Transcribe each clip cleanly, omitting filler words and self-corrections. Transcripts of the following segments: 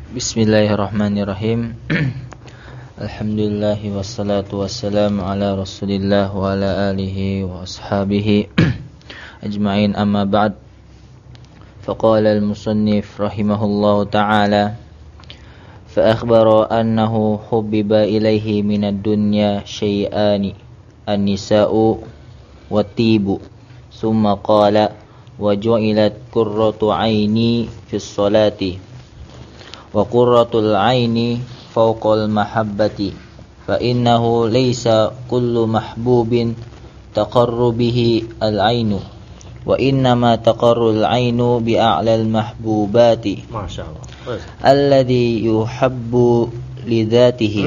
Bismillahirrahmanirrahim. Alhamdulillah wassalatu wassalamu ala Rasulillah wa ala alihi wa ashabihi ajma'in, amma ba'd. Faqala al-musannif rahimahullahu ta'ala, fa akhbara annahu hubbiba ilayhi minad dunya syai'ani, an-nisa'u wat-tibu. Summa qala wa ju'ilat qurratu 'aini fis salati wa qurratul 'aini fawqal mahabbati, fa innahu laysa kullu mahbubin taqarru bihi al-'ainu, wa innama taqarru al-'ainu bi a'lal mahbubati, masyaallah, alladhi yuhabbu li dhatihi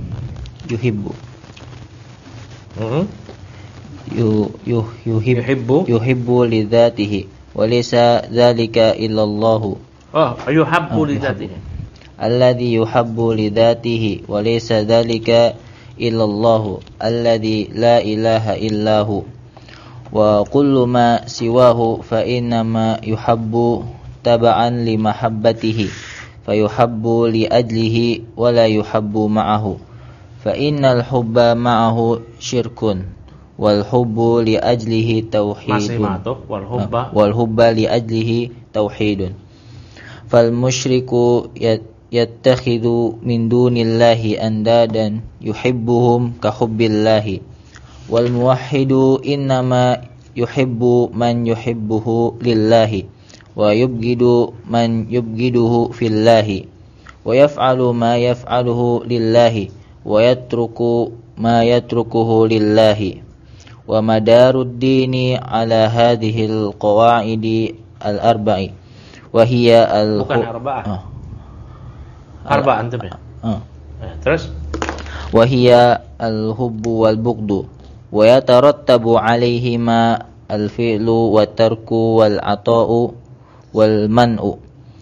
yuhibbu li dhatihi wa laysa dhalika illa Allah. Yuhabbu li dhatihi, alladhi yuhabbu li dhatihi wa laysa dhalika illa Allah, alladhi la ilaha illahu, wa kullu ma siwahu fa innama yuhabbu taba'an li mahabbatihi, fa yuhabbu li ajlihi wa la yuhabbu ma'ahu, fa innal hubba ma'ahu syirkun wal hubbu li ajlihi tauhidun, wal hubba li ajlihi tauhidun. Fal musyriku yattakhidhu min dunillahi andadan yuhibbuhum ka hubbillahi, wal muwahhidu innama yuhibbu man yuhibbuhu lillahi, wa yubghidu man yubghiduhu fillahi, wa yaf'alu ma yaf'aluhu lillahi, wa yatruku ma yatrukuhu lillahi. Wa madarud dini ala hadhihi al-qawa'idi al-arba'i, wa hiya bukan arba'ah. Arba'ah antum ya. Terus wa hiya al-hubbu wal bughdu, wa yatarattabu 'alaihima al-fi'lu wat tarku wal 'ata'u wal man'u.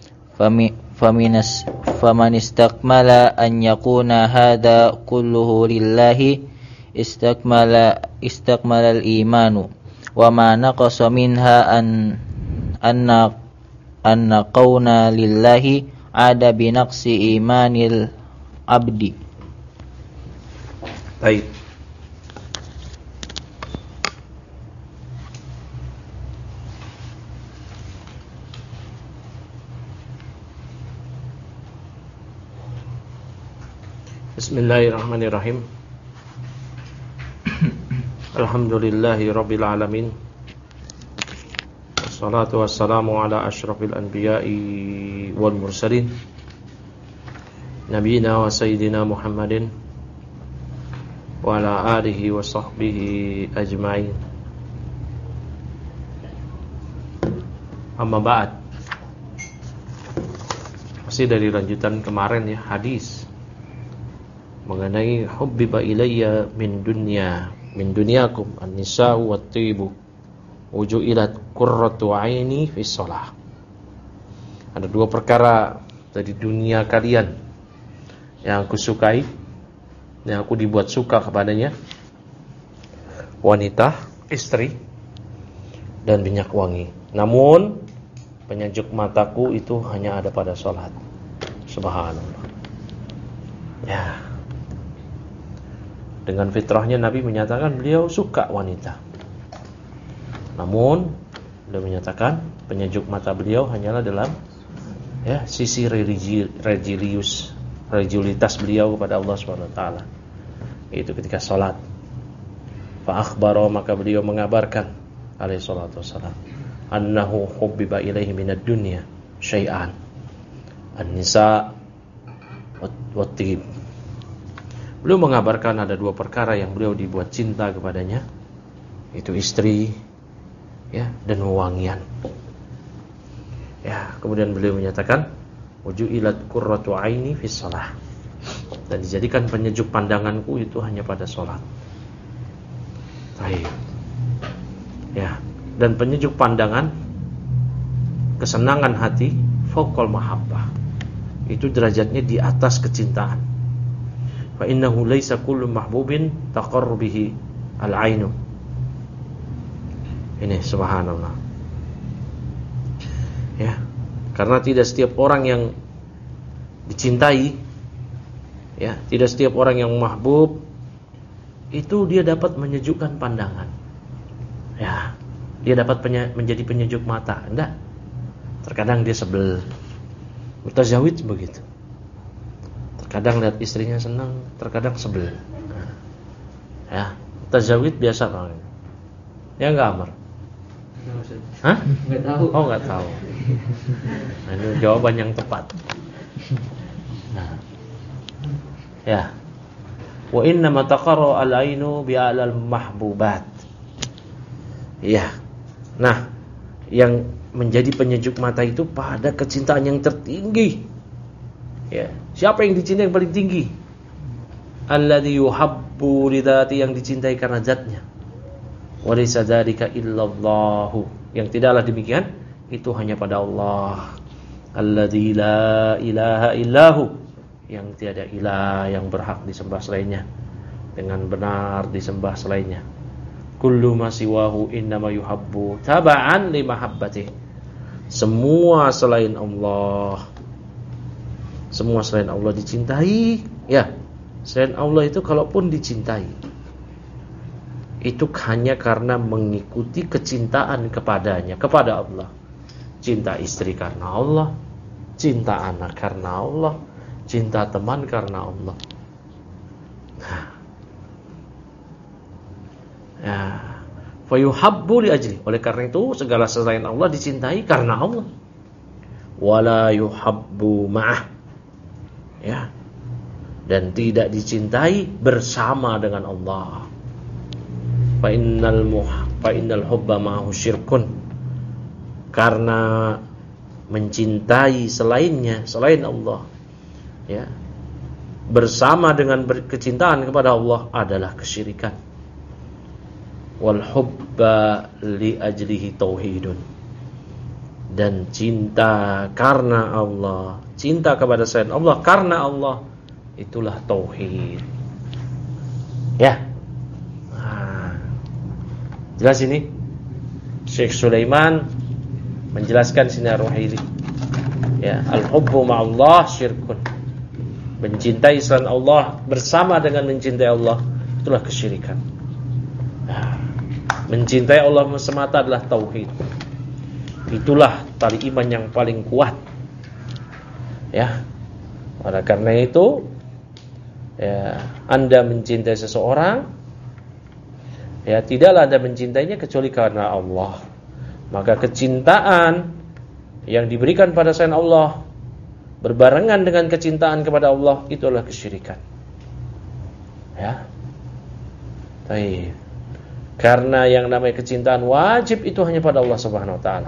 Faman istakmala an yakuna hadha kulluhu lillahi istakmala al-imanu, wa ma naqasa minha anna qawna lillahi ada binaqsi imanil abdi. Baik. Bismillahirrahmanirrahim. Alhamdulillahi rabbil alamin. Wassalatu wassalamu ala asyrafil anbiya'i wal mursalin, nabiyina wa sayyidina Muhammadin wa ala alihi wa sahbihi ajma'in. Amma ba'd. Masih dari lanjutan kemarin ya, hadis mengenai hubbiba ilayya min dunyakum an-nisa'u wat-tibu wuju'ilat qurratu 'aini fis shalah. Ada dua perkara dari dunia kalian yang aku sukai, yang aku dibuat suka kepadanya: wanita, istri, dan minyak wangi. Namun penyejuk mataku itu hanya ada pada salat. Subhanallah. Ya. Dengan fitrahnya Nabi menyatakan beliau suka wanita. Namun beliau menyatakan penyejuk mata beliau hanyalah dalam sisi religiulitas beliau kepada Allah SWT, yaitu ketika salat. Fa akhbara, maka beliau mengabarkan alaihi salatu wassalam, annahu hubbiba ilaihi minad dunya syai'an, an-nisa wat-tib. Beliau mengabarkan ada dua perkara yang beliau dibuat cinta kepadanya, itu istri dan wewangian. Kemudian beliau menyatakan wuju'ilat qurratu 'aini fis shalah, dan dijadikan penyejuk pandanganku itu hanya pada salat. Baik. Dan penyejuk pandangan, kesenangan hati, fawqal mahabbah, itu derajatnya di atas kecintaan. Fa innahu laisa kullu mahbubin taqarru bihi al-'ainu. Ini subhanallah. Karena tidak setiap orang yang dicintai. Ya, tidak setiap orang yang mahbub itu dia dapat menyejukkan pandangan. Ya, dia dapat menjadi penyejuk mata. Enggak. Terkadang dia sebel. Mutazawid begitu. Terkadang lihat istrinya senang, terkadang sebel. Ya, mutazawid biasa orang. Ya enggak, Amr? Hah? Enggak tahu. Oh, enggak tahu. Nah, ini jawaban yang tepat. Nah. Ya. Wa inna ma taqarra al-ainu bi alal mahbubat. Ya. Nah, yang menjadi penyejuk mata itu pada kecintaan yang tertinggi. Ya. Siapa yang dicintai yang paling tinggi? Alladzi yuhabbu lidzati, yang dicintai karena zatnya. Wa laysa dzalika illallahu, yang tidaklah demikian itu hanya pada Allah. Alladzi la ilaha illahu, yang tiada ilah yang berhak disembah selainnya, dengan benar disembah selainnya. Kullu ma siwahu innama yuhabbu taba'an li mahabbatihi. Semua selain Allah, semua selain Allah dicintai. Ya, selain Allah itu kalaupun dicintai, itu hanya karena mengikuti kecintaan kepadanya, kepada Allah. Cinta istri karena Allah, cinta anak karena Allah, cinta teman karena Allah. Nah. Ya. Fa yuhabbu li ajli. Oleh karena itu segala selain Allah dicintai karena Allah. Wala yuhabbu ma'ah. Ya. Dan tidak dicintai bersama dengan Allah. Fa innal hubba ma'ahu syirkun. Karena mencintai selainnya, selain Allah, ya, bersama dengan kecintaan kepada Allah adalah kesyirikan. Wal hubba li ajlihi tauhidun. Dan cinta karena Allah, cinta kepada selain Allah karena Allah, itulah tauhid. Ya. Nah, jelas ini. Syekh Sulaiman menjelaskan sinar Ruhaili. Ya, al-hubbu ma'allah syirkun. Mencintai selain Allah bersama dengan mencintai Allah, itulah kesyirikan. Nah, mencintai Allah semata adalah tauhid. Itulah tali iman yang paling kuat. Ya. Oleh karena itu, ya, Anda mencintai seseorang, ya, tidaklah Anda mencintainya kecuali karena Allah. Maka kecintaan yang diberikan pada selain Allah berbarengan dengan kecintaan kepada Allah, itu adalah kesyirikan. Ya. Baik. Karena yang namanya kecintaan wajib itu hanya pada Allah Subhanahu wa taala.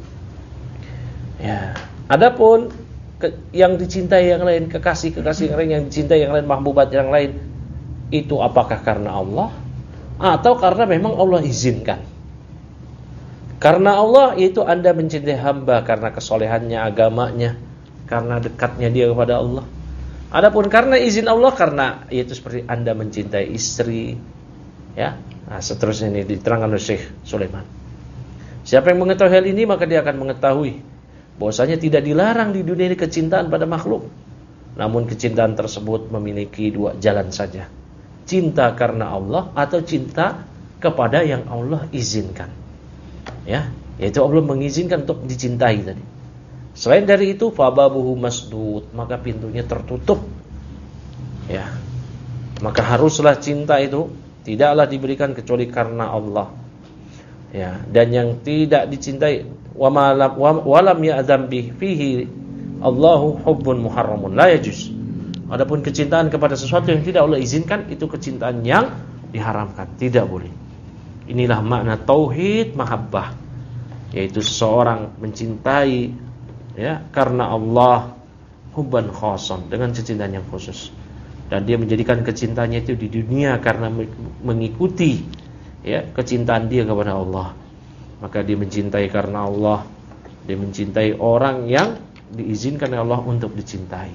Ya. Adapun yang dicintai yang lain, kekasih-kekasih yang lain, yang dicintai yang lain, mahbubat yang lain, itu apakah karena Allah atau karena memang Allah izinkan? Karena Allah, yaitu Anda mencintai hamba karena kesolehannya, agamanya, karena dekatnya dia kepada Allah. Adapun karena izin Allah, karena yaitu seperti Anda mencintai istri, ya. Nah, seterusnya ini diterangkan oleh Syekh Sulaiman. Siapa yang mengetahui hal ini, maka dia akan mengetahui bahwasanya tidak dilarang di dunia ini kecintaan pada makhluk. Namun kecintaan tersebut memiliki dua jalan saja. Cinta karena Allah atau cinta kepada yang Allah izinkan. Ya, yaitu Allah mengizinkan untuk dicintai tadi. Selain dari itu, fababuhu masdud, maka pintunya tertutup. Ya. Maka haruslah cinta itu tidaklah diberikan kecuali karena Allah. Ya, dan yang tidak dicintai walam ya'dzam fihi Allahu hubbun muharramun la yajuz. Adapun kecintaan kepada sesuatu yang tidak Allah izinkan, itu kecintaan yang diharamkan, tidak boleh. Inilah makna tauhid mahabbah, yaitu seseorang mencintai, ya, karena Allah hubban khasan, dengan kecintaan yang khusus. Dan dia menjadikan kecintaannya itu di dunia karena mengikuti, ya, kecintaan dia kepada Allah. Maka dia mencintai karena Allah. Dia mencintai orang yang diizinkan oleh Allah untuk dicintai.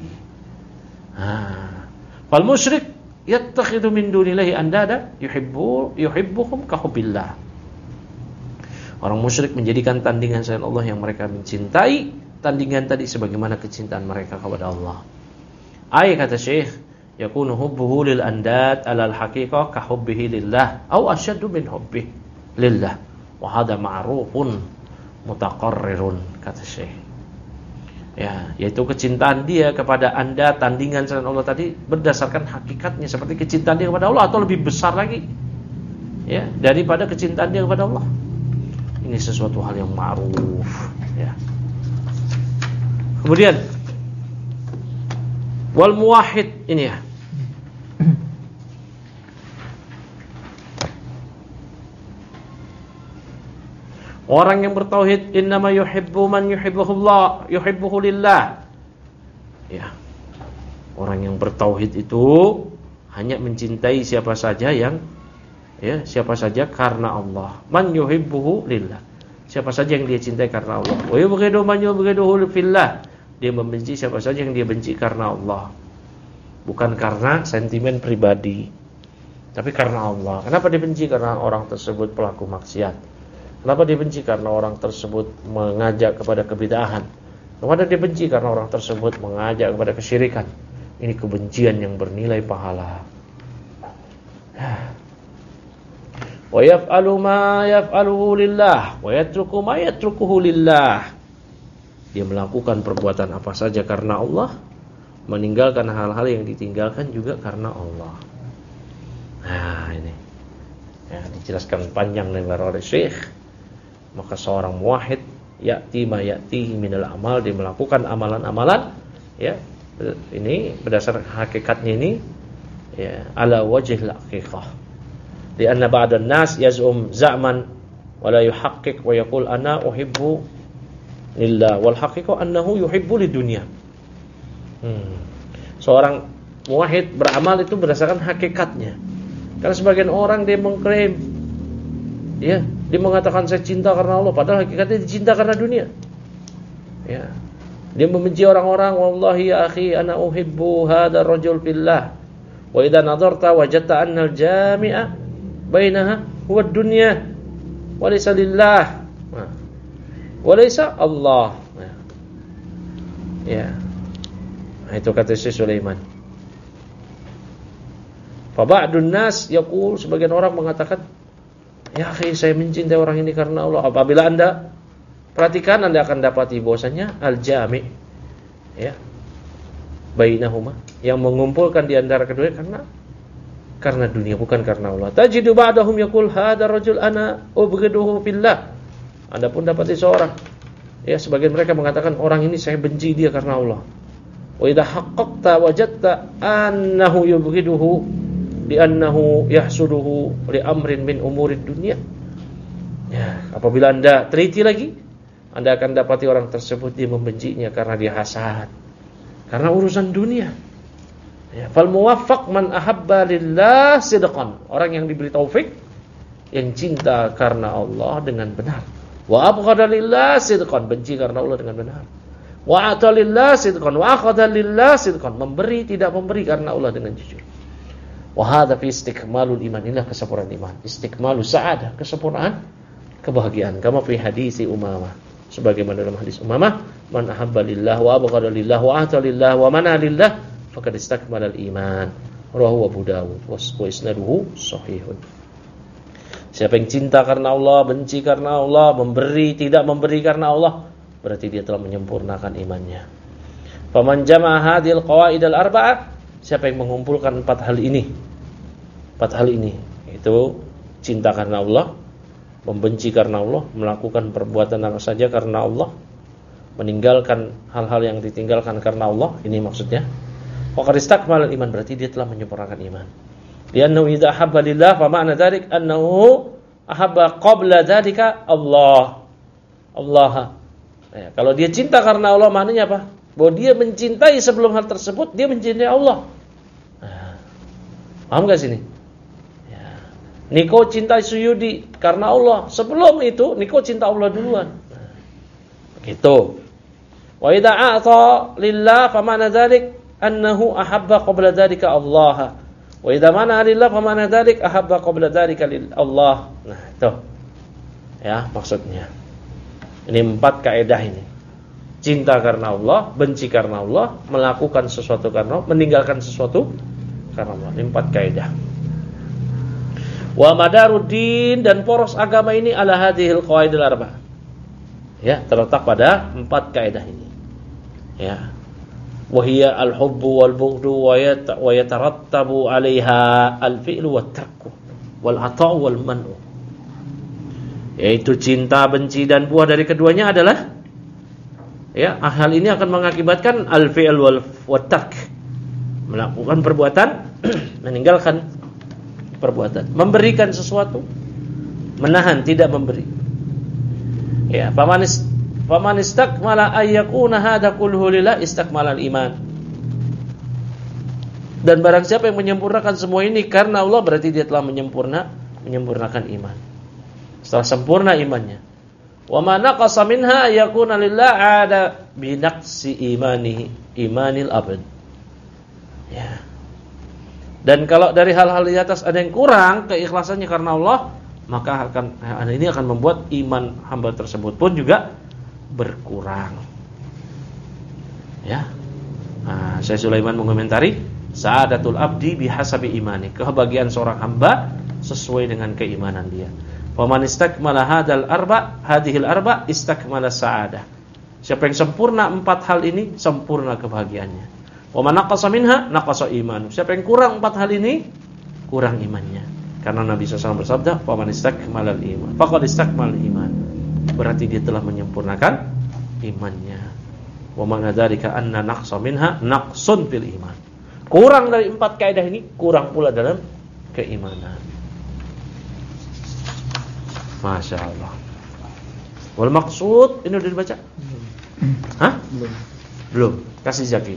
Fal musyrik yattakhidhu min dunillahi andada yuhibbuhum ka hubbillah. Orang musyrik menjadikan tandingan selain Allah yang mereka mencintai, tandingan tadi sebagaimana kecintaan mereka kepada Allah. Ai kata Syekh, yakunu hubbuhu lil andad ala al haqiqah ka hubbihi lillah aw asyaddu min hubbihi lillah. Wa hadha ma'rufun mutaqarrirun kata Syekh. Ya, yaitu kecintaan dia kepada Anda tandingan selain Allah tadi berdasarkan hakikatnya seperti kecintaan dia kepada Allah atau lebih besar lagi ya daripada kecintaan dia kepada Allah. Ini sesuatu hal yang ma'ruf ya. Kemudian wal muwahhid ini ya. Orang yang bertauhid innama yuhibbu man yuhibbuhullah, yuhibbuhu lillah. Ya. Orang yang bertauhid itu hanya mencintai siapa saja karena Allah. Man yuhibbuhu lillah. Siapa saja yang dia cintai karena Allah. Wa yubghidu man yubghiduhu fillah. Dia membenci siapa saja yang dia benci karena Allah. Bukan karena sentimen pribadi, tapi karena Allah. Kenapa dibenci? Karena orang tersebut pelaku maksiat. Kenapa dibenci? Karena orang tersebut mengajak kepada kebid'ahan. Kenapa dibenci? Karena orang tersebut mengajak kepada kesyirikan. Ini kebencian yang bernilai pahala. Wa yaf'alu ma yaf'aluhu lillah wa yatruku ma yatrukuhu lillah. Dia melakukan perbuatan apa saja karena Allah, meninggalkan hal-hal yang ditinggalkan juga karena Allah. Nah, ini. Ya, dijelaskan panjang lebar oleh Syekh. Maka seorang muwahhid ya'ti ma ya'tihi minal amal, dia melakukan amalan-amalan ya. Ini berdasarkan hakikatnya ini ya ala wajhil haqiqah. Di anna ba'dan nas yaz'um za'man wa la yuhaqqiq wa yaqul ana uhibbu lillah wal haqiqah annahu yuhibbu lidunya. Seorang muwahhid beramal itu berdasarkan hakikatnya. Karena sebagian orang dia mengklaim ya, dia mengatakan saya cinta karena Allah, padahal hakikatnya dia cinta karena dunia. Ya. Dia membenci orang-orang, wallahi ya akhi ana uhibbu hadha rajul fillah. Wa idza nadarta wajadta anna al-jami'a bainaha huwa ad-dunya wa laysa lillah. Wa laysa Allah. Ya. Nah, itu kata Syekh Sulaiman. Fa ba'dun nas yaqul, sebagian orang mengatakan ya akhi saya mencintai orang ini karena Allah. Apabila Anda perhatikan, Anda akan dapati bahwasanya al-jami' ya bainahuma, yang mengumpulkan di antara keduanya karena dunia, bukan karena Allah. Tajidu ba'dahum yaqul hadha rajul ana ubghiduhu fillah. Anda pun dapati seorang ya sebagian mereka mengatakan orang ini saya benci dia karena Allah. Wa idza haqqaqta wajadta annahu yubghiduhu li'annahu yahsuduhu li'amrin min umurid dunia. Ya, apabila Anda teliti lagi, Anda akan dapati orang tersebut dia membencinya karena dia hasad, karena urusan dunia. Ya, fal muwaffaq man ahabba lillah sidqan. Orang yang diberi taufik yang cinta karena Allah dengan benar. Wa abghada lillah sidqan, benci karena Allah dengan benar. Wa ata lillah sidqan wa akhadha lillah sidqan, memberi tidak memberi karena Allah dengan jujur. Wa hadza fi istikmalul iman, inilah kesempurnaan iman. Istikmalus sa'adah, kesempurnaan kebahagiaan. Kama fi hadis Umamah, sebagaimana dalam hadis Umamah, man ahabba lillah wa abghada lillah wa ata lillah wa mana lillah faqad istakmalal iman. Rawahu Abu Dawud wa isnaduhu sahihun. Siapa yang cinta karena Allah, benci karena Allah, memberi tidak memberi karena Allah, berarti dia telah menyempurnakan imannya. Faman jama'a hadhil qawaid al-arba'ah, siapa yang mengumpulkan empat hal ini, itu cinta karena Allah, membenci karena Allah, melakukan perbuatan apa saja karena Allah, meninggalkan hal-hal yang ditinggalkan karena Allah, ini maksudnya. Faqad istakmalal iman, berarti dia telah menyempurnakan iman. Li'annahu idza ahabba lillah fa ma'na dzalik annahu ahabba qabla dzalika Allah. Ya, kalau dia cinta karena Allah, maknanya apa? Bahwa dia mencintai sebelum hal tersebut, dia mencintai Allah. Nah, paham gak sini? Ya. Niko cinta Suyudi karena Allah. Sebelum itu, Niko cinta Allah duluan. Nah, begitu. Wa idza a'ta lillah fa ma'na dzalik annahu ahabba qabla dzalika Allah. Wa idza mana lillah fa ma'na dzalik ahabba qabla dzalika Allah. Nah, itu. Ya, maksudnya. Ini 4 kaidah ini. cinta karena Allah, benci karena Allah, melakukan sesuatu karena Allah, meninggalkan sesuatu karena Allah. Ini 4 kaidah. Wa madaruddin, dan poros agama ini ala hadhil qawaidil arba'ah. Ya, terletak pada 4 kaidah ini. Ya. Wa hiya al-hubbu wal bughdu wa yatarattabu 'alaiha al-fi'lu wat tarku wal 'ata'u wal man'u. Yaitu cinta, benci, dan buah dari keduanya adalah, ya, hal ini akan mengakibatkan al-fi'l wal tark, melakukan perbuatan, meninggalkan perbuatan, memberikan sesuatu, menahan, tidak memberi. Ya, faman istakmala ayyakuna hadza kulluhu lillah istakmalal iman. Dan barang siapa yang menyempurnakan semua ini karena Allah, berarti dia telah menyempurnakan iman. Setelah sempurna imannya. Wa ma naqasa minha yakuna lillah ada bi naqsi imanil abd. Ya. Dan kalau dari hal-hal di atas ada yang kurang keikhlasannya karena Allah, maka ini akan membuat iman hamba tersebut pun juga berkurang. Ya. Nah, Syekh Sulaiman mengomentari, sa'adatul abdi bihasabi imani, kebahagiaan seorang hamba sesuai dengan keimanan dia. Faman istakmala hadhil arba istakmala sa'adah. Siapa yang sempurna 4 hal ini, sempurna kebahagiaannya. Wa man naqasa minha naqasa imanu. Siapa yang kurang 4 hal ini, kurang imannya. Karena Nabi SAW bersabda, faman istakmalal iman faqad istakmalal iman. Berarti dia telah menyempurnakan imannya. Wa man dzalika anna naqsa minha naqsun fil iman. Kurang dari 4 kaidah ini, kurang pula dalam keimanan. Masya Allah. Wal maksud, ini udah dibaca? Hah? Belum. Kasih Zaki.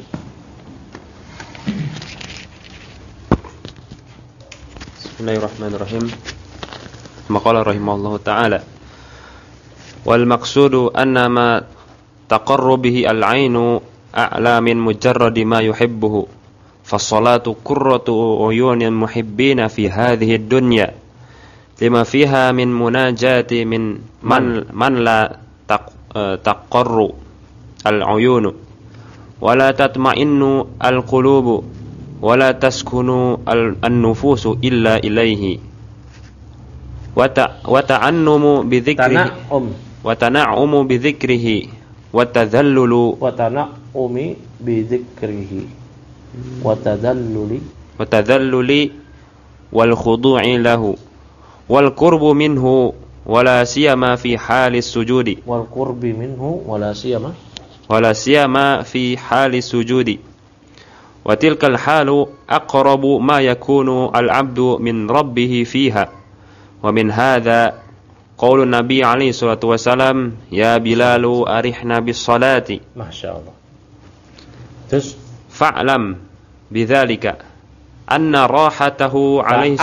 Bismillahirrahmanirrahim. Maqala rahimahullahu ta'ala. Wal maqsudu anna ma taqarru bihi al-'ainu a'la min mujarradi ma yuhibbuhu. Fas-salatu qurratu uyunil muhibbina fi hadhihi ad-dunya. Lima fiha min munajati min man la taqarru al-uyunu wa la tatma'innu al-qulubu wa la taskunu an-nufusu illa ilaihi wa ta'annumu bi dhikrihi wa tana'umu bi dhikrihi wa tadhallulu wa tana'umi bi dhikrihi wa tadhalluli wal khudu'i lahu wal qurbu minhu wala siyama fi halis sujudi wal qurbi minhu wala siyama fi halis sujudi wa tilkal halu aqrabu ma yakunu al abdu min rabbih fiha wa min hadha qaulun nabi alaihi salatu wasalam ya bilalu arihna bis salati. Masyaallah. Terus fa'lam bidzalika anna rahatahu alaihi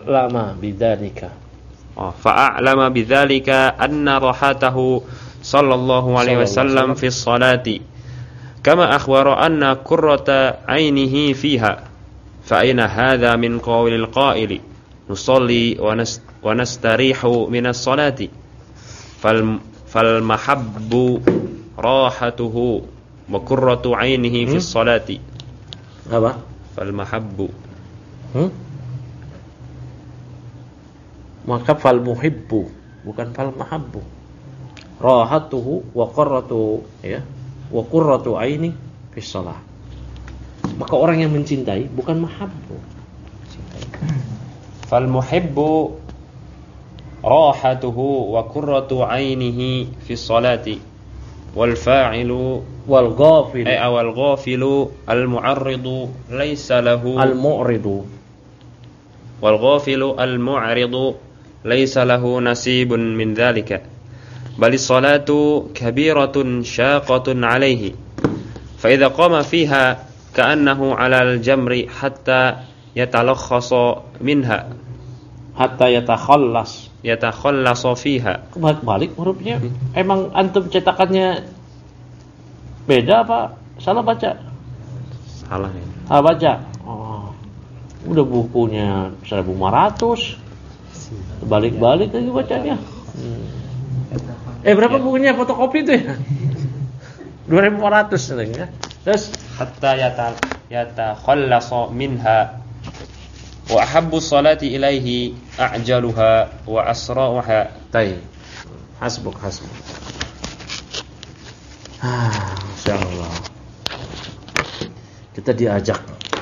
fa'alama bidzalika anna rahatahu sallallahu alaihi wasallam fi sholati kama akhbara anna qurrata ainihi fiha fa aina hadha min qawlil qaili nusalli wa nastarihu min as-salati fal mahabbu rahatuhu wa qurratu ainihi fi sholati. Apa? Fal mahabbu maka fal muhibbu, bukan fal mahabbu. Rahatuhu wa qurratu, ya, wa qurratu aini fi shalah. Maka orang yang mencintai bukan mahabbu. Fal muhibbu rahatuhu wa qurratu ainihi fi sholati wal fa'ilu wal ghafilu al mu'arridu laysa lahu al mu'ridu wal ghafilu al mu'ridu laysa lahu nasibun min dhalika bal as-salatu kabiratun syaqatun alayhi fa idza qama fiha ka'annahu 'ala al-jamri hatta yatalakhasa minha hatta yatakhallasa fiha. Balik hurufnya. Emang antum cetakannya beda apa salah baca? Salah ya. Salah baca. Oh. Udah bukunya 1.500. Balik-balik lagi bacanya. Berapa bukunya fotokopi itu ya? 2.400 ya. Terus hatta yatakhallasa minha wa ahabbu salati ilaihi a'jaluha wa asra'uha. Taib. Hasbuk. Insyaallah. Kita diajak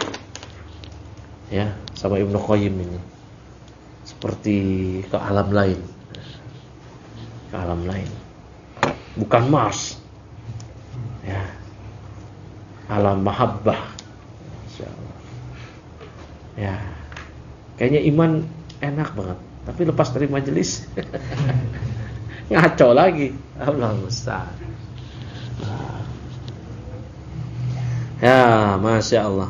ya sama Ibnu Qayyim ini seperti ke alam lain. Ke alam lain. Bukan Mars. Ya. Alam mahabbah. Insyaallah. Ya. Kayaknya iman enak banget, tapi lepas dari majelis ngaco lagi. Allah musta'an. Ya, Masya Allah.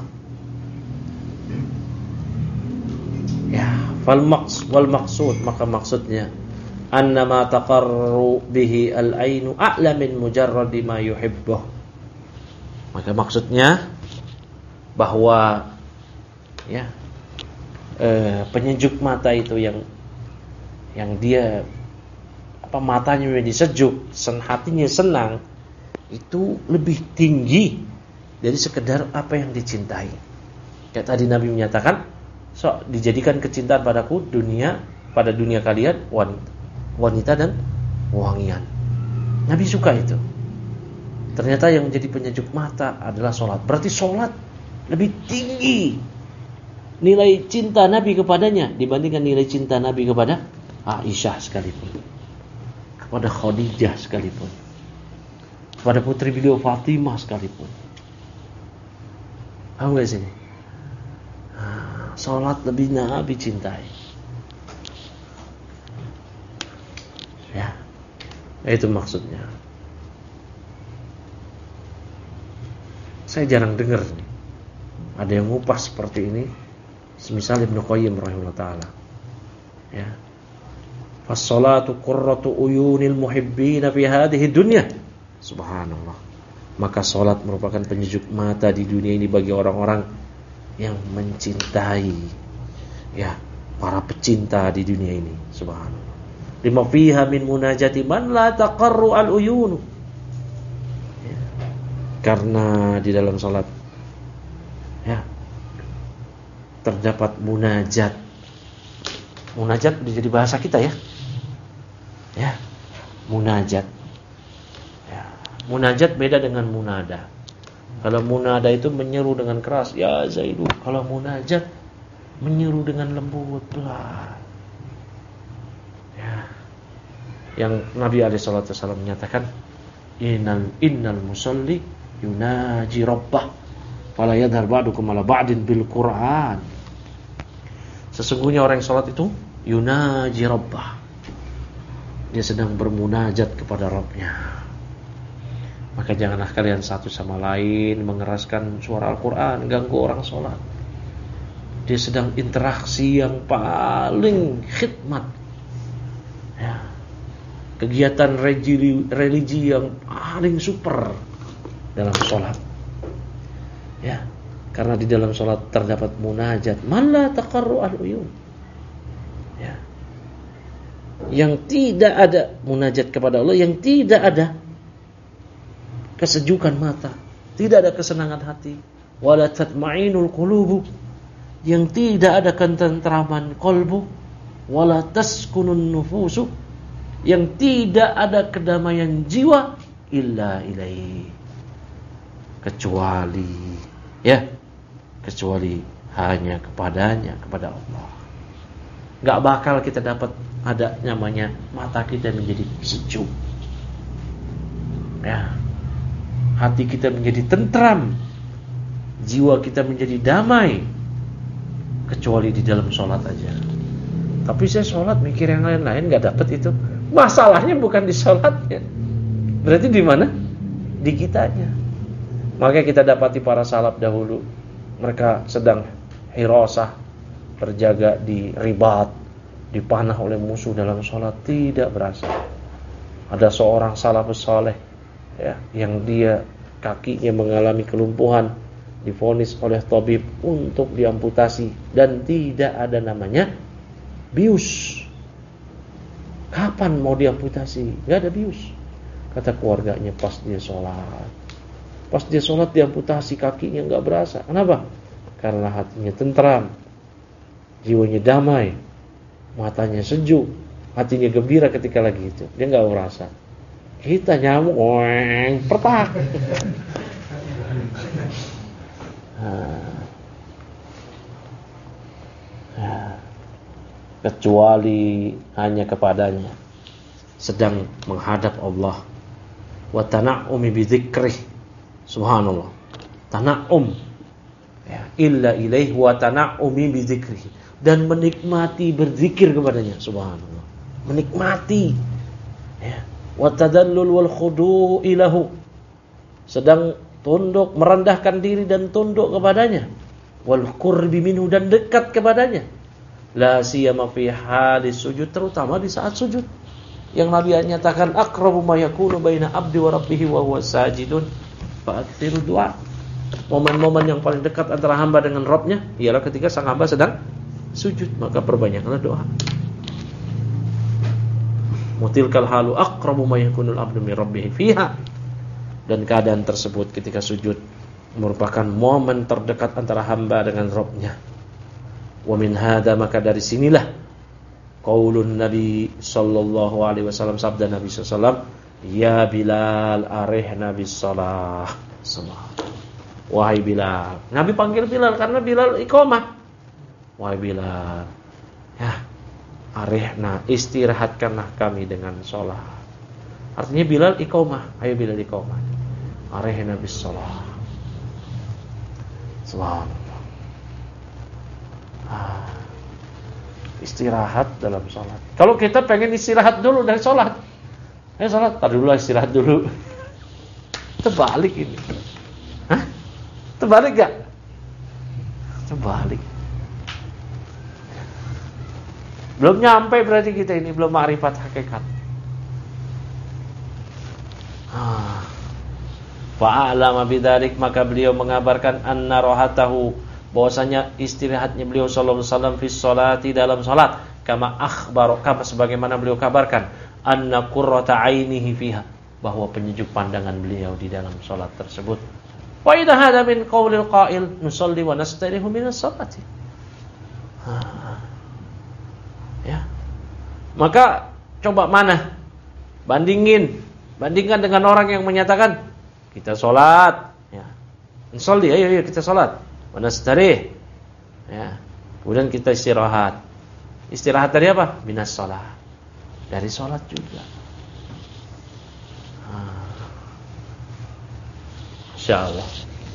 Ya, wal maksud, maka maksudnya annama taqarru bihi al-ainu a'la min mujarradi ma yuhibbuh. Maka maksudnya bahwa ya penyejuk mata itu yang dia matanya menjadi sejuk, hatinya senang, itu lebih tinggi dari sekedar apa yang dicintai. Kayak tadi Nabi menyatakan, dijadikan kecintaan padaku pada dunia kalian wanita dan wangian. Nabi suka itu. Ternyata yang menjadi penyejuk mata adalah sholat. Berarti sholat lebih tinggi nilai cinta Nabi kepadanya dibandingkan nilai cinta Nabi kepada Aisyah sekalipun, kepada Khadijah sekalipun, kepada putri beliau Fatimah sekalipun. Paham gak sini? Salat lebih Nabi cintai. Ya, itu maksudnya. Saya jarang dengar nih ada yang ngupas seperti ini. Semisal Ibnu Qayyim rahimahullah ta'ala. Ya. Fas-salatu qurratu uyunil muhibbina fi hadhihi dunya. Subhanallah. Maka salat merupakan penyejuk mata di dunia ini bagi orang-orang yang mencintai ya para pecinta di dunia ini. Subhanallah. Lima fiha min munajati man la taqarru al-uyun. Ya. Karena di dalam salat ya terdapat munajat. Munajat udah jadi bahasa kita ya. Ya, munajat. Ya, munajat beda dengan munada. Kalau munada itu menyeru dengan keras, ya Zaidu. Kalau munajat menyeru dengan lembut, pelan. Ya. Yang Nabi SAW menyatakan, innal musalli yunaji rabbah fala yadhhar ba'dukum ala ba'din bil Qur'an. Sesungguhnya orang yang salat itu yunaji rabbah. Dia sedang bermunajat kepada Rabbnya. Maka janganlah kalian satu sama lain mengeraskan suara Al-Quran, ganggu orang salat. Dia sedang interaksi yang paling khidmat. Ya. Kegiatan religi yang paling super dalam salat. Ya, karena di dalam sholat terdapat munajat. Malla taqarru al-uyun. Ya. Yang tidak ada munajat kepada Allah, yang tidak ada kesejukan mata, tidak ada kesenangan hati, wala tatma'inul qulubu, yang tidak ada ketentraman qalbu, wala taskunun nufusu, yang tidak ada kedamaian jiwa illa ilaihi, kecuali hanya kepadanya, kepada Allah. Gak bakal kita dapat ada namanya mata kita menjadi sejuk, ya, hati kita menjadi tentram, jiwa kita menjadi damai, kecuali di dalam sholat aja. Tapi saya sholat mikir yang lain-lain, gak dapat itu. Masalahnya bukan di sholatnya, berarti di mana? Di kitanya. Maka kita dapati para salaf dahulu, mereka sedang hirasah, berjaga di ribat, dipanah oleh musuh dalam sholat, tidak berasa. Ada seorang salafus saleh, ya, yang dia kakinya mengalami kelumpuhan, divonis oleh tabib untuk diamputasi, dan tidak ada namanya bius. Kapan mau diamputasi? Gak ada bius. Kata keluarganya, pas dia sholat, Pas dia sholat diamputasi kakinya nggak berasa. Kenapa? Karena hatinya tentram, jiwanya damai, matanya sejuk, hatinya gembira ketika lagi itu. Dia nggak merasa. Kita nyamuk, pertak. Kecuali hanya kepadanya sedang menghadap Allah. Wa tana'umi bi dzikrih. Subhanallah. Tana'um. Ya, illa ilaihi wa tana'umi bi dzikrih. Dan menikmati berzikir kepadanya. Subhanallah. Menikmati. Ya. Wa tadallul wal khudu' ilahu. Sedang tunduk, merendahkan diri dan tunduk kepadanya. Wal qurbi minhu, dan dekat kepadanya. La siyama fi halis sujud, terutama di saat sujud. Yang Nabi nyatakan aqrabu ma yakunu baina abdi wa rabbih wa huwa sajidun fa'aktsiru du'a. Momen-momen yang paling dekat antara hamba dengan Rabbnya ialah ketika sang hamba sedang sujud, maka perbanyaklah doa. Mutilkal halu aqrabu ma yakunu al-abdu min rabbih fiha. Dan keadaan tersebut ketika sujud merupakan momen terdekat antara hamba dengan Rabbnya. Wa min hadza, maka dari sinilah qaulun Nabi sallallahu alaihi wasallam, sabda Nabi sallallahu alaihi wasallam, ya Bilal arihna bis shalah. Wahai Bilal. Nabi panggil Bilal karena Bilal iqamah. Wahai Bilal, ya arihna, istirahatkanlah kami dengan salat. Artinya Bilal iqamah, ayo Bilal iqamah. Arihna bis shalah. Subhanallah. Istirahat dalam sholat. Kalau kita pengen istirahat dulu dari sholat, sholat, tar dulu istirahat dulu. Terbalik ini. Hah? Terbalik gak? Terbalik. Belum nyampe berarti kita ini, belum ma'rifat hakikat. Fa'alama bidzalik, maka beliau mengabarkan anna rohatahu, bahwasanya istirahatnya beliau sallallahu alaihi wasallam fi sholati, dalam salat, kama sebagaimana beliau kabarkan, anna qurrata ainihi fiha, bahwa penyejuk pandangan beliau di dalam salat tersebut. Wa idza hada min qaulil qail nusalli wa nastarihu min as-salati. Ya. Maka coba mana? Bandingkan dengan orang yang menyatakan kita salat, ya. Nusalli, ayo kita salat. Wanastarih, ya. Kemudian kita istirahat. Istirahat dari apa? Minas shalah. Dari salat juga. Insyaallah.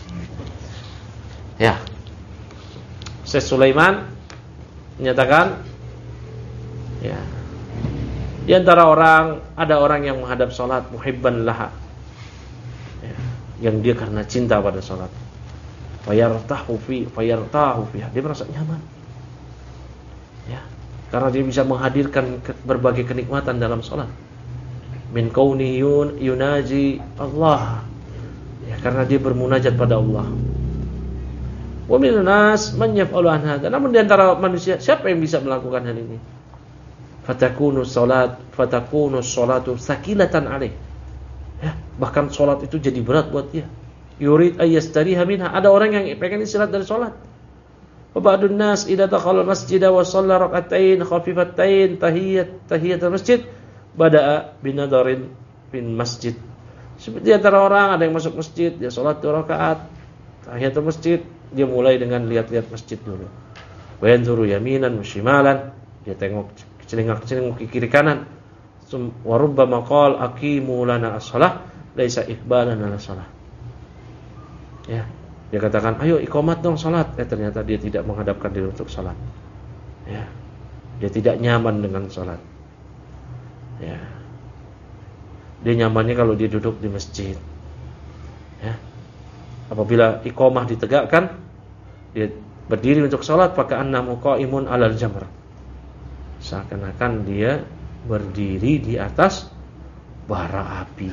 Ya. Syekh Sulaiman menyatakan, ya, di antara ada orang yang menghadap salat muhibban laha, ya, yang dia karena cinta pada salat. Fayartahu fiha, dia merasa nyaman, ya, karena dia bisa menghadirkan berbagai kenikmatan dalam salat. Min kauni yunaji Allah, ya, karena dia bermunajat pada Allah. Wa minan nas man yaf'alu an hadza, namun di antara manusia siapa yang bisa melakukan hal ini? Fatakunu sholatu sakilatan alaih, ya, bahkan salat itu jadi berat buat dia. Yurid ayyastariha minha, ada orang yang pengen istirahat dari salat. Wa ba'dun nas idza dakhala masjid wa shalla rak'atain khafifatain tahiyatul masjid bada'a binadarin bin masjid. Seperti antara orang ada yang masuk masjid, dia salat 2 rakaat tahiyatul masjid, dia mulai dengan lihat-lihat masjid dulu. Wa yanzuru yaminan wa shimalan, dia tengok celingak-celinguk ke kiri kanan. Wa rubbama qala aqimu lana as-shalah laisa iqbalan ala shalah. Ya, dia katakan, ayo iqamat dong salat. Ternyata dia tidak menghadapkan diri untuk salat. Ya, dia tidak nyaman dengan salat. Ya, dia nyamannya kalau dia duduk di masjid. Ya, apabila iqamah ditegakkan, dia berdiri untuk salat, maka annahu qaimun 'alal jamr, seakan-akan dia berdiri di atas bara api.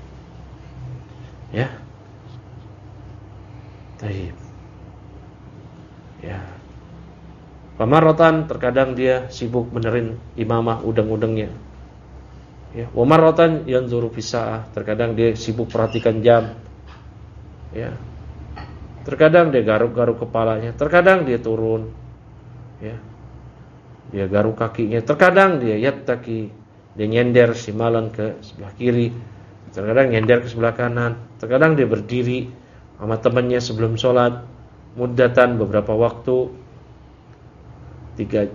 Ya. Taib. Ya. Pamaratan, terkadang dia sibuk benerin imamah udang-udangnya. Ya, wamaratan yanzuru fi sa'ah, terkadang dia sibuk perhatikan jam. Ya. Terkadang dia garuk-garuk kepalanya, terkadang dia turun. Ya. Dia garuk kakinya, terkadang dia yattaki, dia nyender simalan ke sebelah kiri, terkadang nyender ke sebelah kanan, terkadang dia berdiri sama temannya sebelum sholat muddatan beberapa waktu, 3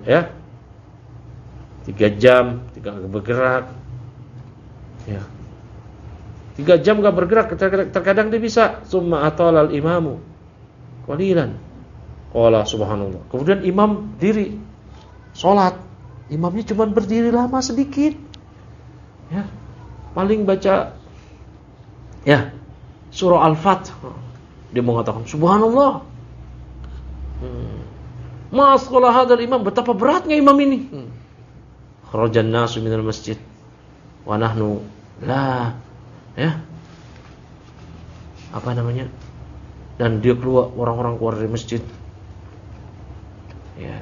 jam tidak bergerak, ya 3 jam gak bergerak, terkadang dia bisa. Summa atalal imamu qalilan, qala subhanallah, kemudian imam diri sholat, imamnya cuma berdiri lama sedikit, ya paling baca ya surah Al-Fat, dia mengatakan subhanallah, mas qala hadzal imam, betapa beratnya imam ini. Kharajan nasu minal masjid wa nahnu la, ya apa namanya, dan dia keluar, orang-orang keluar dari masjid, ya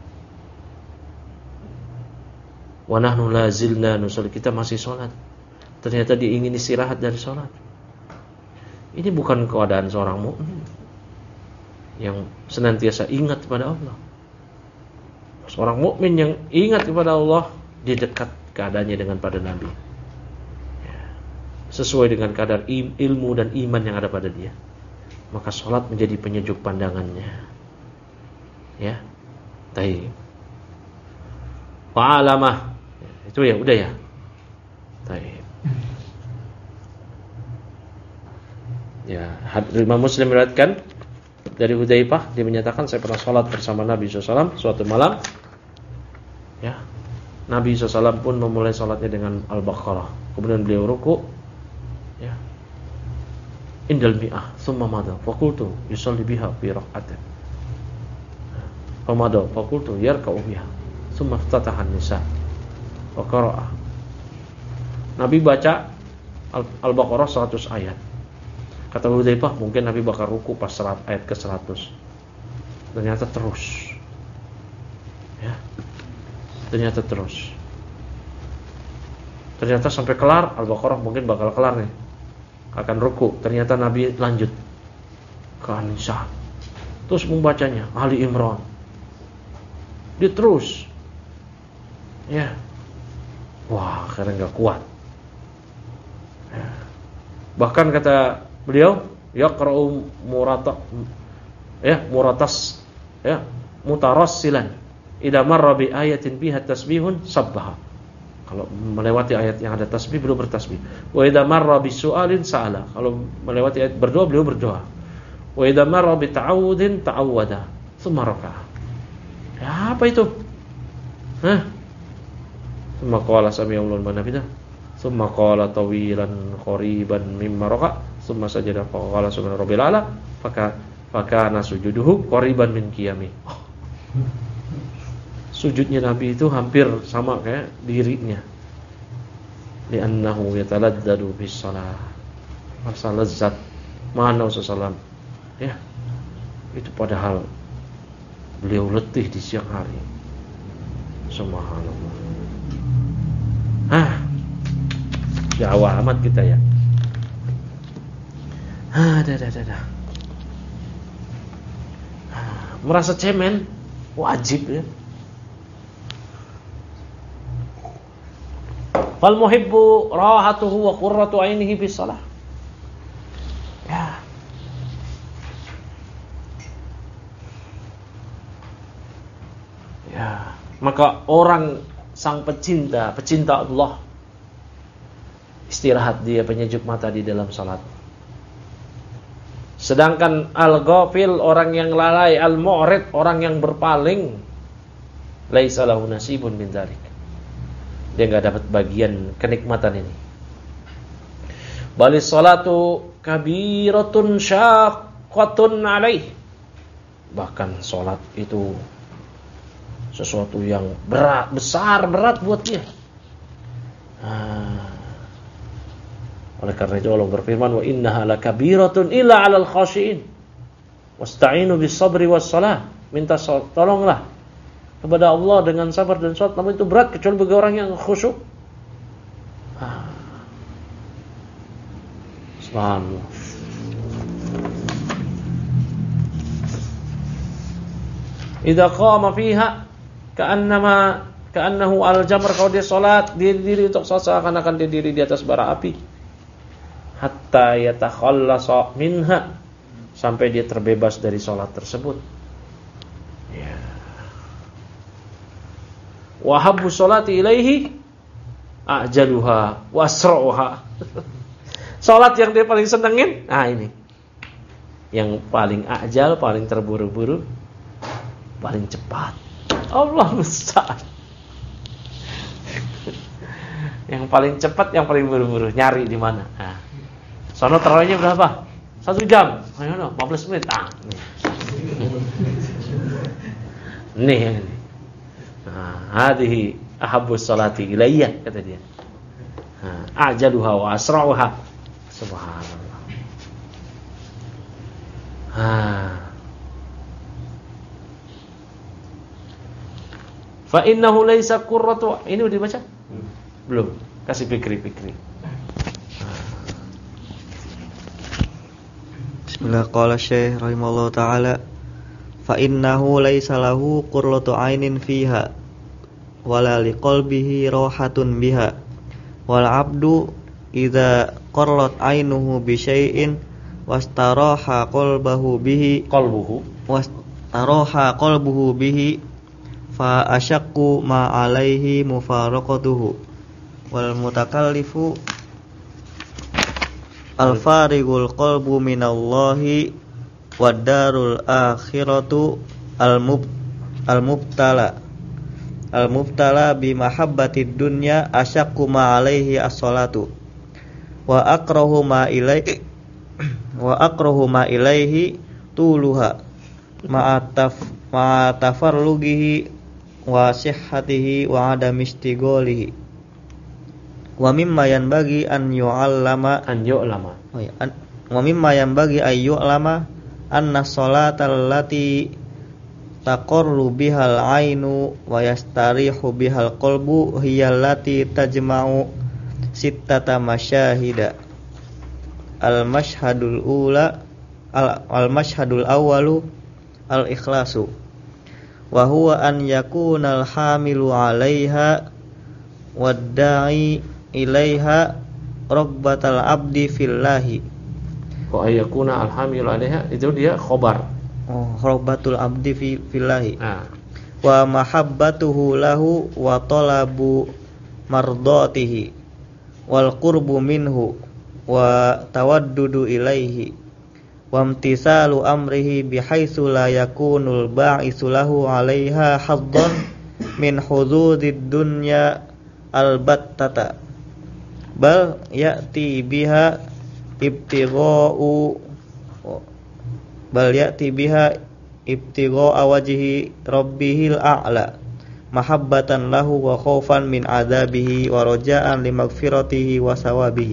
wa nahnu la zilna nusalli, kita masih sholat. Ternyata dia ingin istirahat dari sholat. Ini bukan keadaan seorang mukmin yang senantiasa ingat kepada Allah. Seorang mukmin yang ingat kepada Allah, dia dekat keadaannya dengan pada Nabi, ya, sesuai dengan kadar ilmu dan iman yang ada pada dia. Maka sholat menjadi penyejuk pandangannya, ya. Taib fa'alamah, itu ya udah ya. Taib. Ya, Imam Muslim meriwayatkan dari Hudzaifah, dia menyatakan saya pernah sholat bersama Nabi SAW suatu malam. Ya, Nabi SAW pun memulai sholatnya dengan Al-Baqarah. Kemudian beliau ruku, ya, indal mi'ah, thumma madha, faqultu yusalli biha fi rak'atin. Famadha, faqultu yarka'u biha, thumma iftataha an-nisa wa qara'a. Nabi baca Al-Baqarah 100 ayat. Kata Hudzaifah, mungkin Nabi bakal ruku pas ayat ke-100. Ternyata terus. Ya. Ternyata terus. Ternyata sampai kelar Al-Baqarah, mungkin bakal kelar nih. Akan ruku. Ternyata Nabi lanjut ke An-Nisa. Terus membacanya Ali Imran. Dia terus. Ya. Wah, akhirnya enggak kuat. Ya. Bahkan kata beliau, yaqra'u muratas, ya, mutarassilan, idza marra bi ayatin biha tasbihun sabbaha. Kalau melewati ayat yang ada tasbih, beliau bertasbih. Wa idza marra bi su'alin sa'ala. Kalau melewati ayat berdoa, beliau berdoa. Wa idza marra bi ta'awudin ta'awwada, tsumma raka'a. Ya, apa itu? Tsumma qala sami'allahu liman hamidah. Tsumma qala tawilan qariban mimma raka'a. Tsumma sajada faqala subhana rabbil a'la, fakana sujuduhu qariban min qiyami. Sujudnya Nabi itu hampir sama kayak dirinya. Li'annahu yataladdadu bis shalah. Rasa lezat mana Rasulullah, ya. Itu padahal beliau letih di siang hari. Subhanallah. Jauh amat kita ya. Dah. Merasa cemen wajib ya. Fal muhibbu rahatuhu wa qurratu ainihi bis shalah. Ya. Ya, maka orang sang pecinta Allah, istirahat dia, penyejuk mata di dalam salat. Sedangkan al-ghafil, orang yang lalai, al-mu'rid, orang yang berpaling, laisa lahu nasibun min dzalik. Dia enggak dapat bagian kenikmatan ini. Balis salatu kabiratun syaqqatun alaih. Bahkan salat itu sesuatu yang berat buat dia. Oleh karena itu Allah berfirman, wa innaha lakabiratun illa 'alal khashiin wasta'inu bis sabri was shalah. Minta tolonglah kepada Allah dengan sabar dan salat, namun itu berat kecuali bagi orang yang khusyuk. Subhanallah. Idza qama fiha ka'annahu al-jamr, kalau dia salat, diri untuk salat seakan-akan dia diri di atas bara api. Hatta yatakhallasa minha, sampai dia terbebas dari salat tersebut. Ya. Wa habbu salati ilaihi ajaluha wa asra'uha. Salat yang dia paling senengin, ini. Yang paling ajal, paling terburu-buru, paling cepat. Allah musta'an. Yang paling cepat, yang paling buru-buru, nyari di mana? Sono tarawihnya berapa? 1 jam. Ayo 15 menit. Nih yang ini. Hadhihi ahabbus salati ilayya, kata dia. Ajaluha wa asra'uha. Subhanallah. Fa innahu laisa qurratu. Ini udah dibaca? Belum. Kasih pikir-pikir. Bismillah, qala Syekh rahimallahu taala, fa innahu laisa lahu qurratu ainin fiha wala liqalbihi rahatun biha wal abdu idza qarrat ainuhu bi syai'in wastaraha qalbuhu bihi fa asyaqqu ma alaihi mufaraqatuhu wal mutakallifu al-farigul qalbu minallahi wad darul akhiratu al-mubtala bi mahabbatid dunya asyaqqu ma alaihi as-salatu wa akrahu ma ilaihi tuluha ma tafarrugihi wa sihhatihi wa adam istighalihi wa mimma yanbaghi an yu'allama wa mimma yanbaghi an yu'lama anna sholatal lati taqarru bihal ainu wa yastarihu bihal qalbu hiya allati tajma'u sittata masyahida al-mashhadul awwalu al-ikhlasu wa huwa an yakuna al-hamilu 'alaiha wad-da'i ilaiha ragbatal abdi fillahi. Wa ayakuna alhamil 'alaiha, itu dia khobar. Ragbatul abdi fillahi. Wa mahabbatuhu lahu wa talabu mardatihi wal qurbu minhu wa tawaddudu ilaihi wa imtisalu amrihi bihaitsu la yakunul ba'isu lahu 'alaiha haddan min hududid dunya albattata bal ya'ti biha ibtigha'a wajhi rabbihil a'la mahabbatan lahu wa khaufan min adzabihi wa raja'an li maghfiratihi wa sawabihi.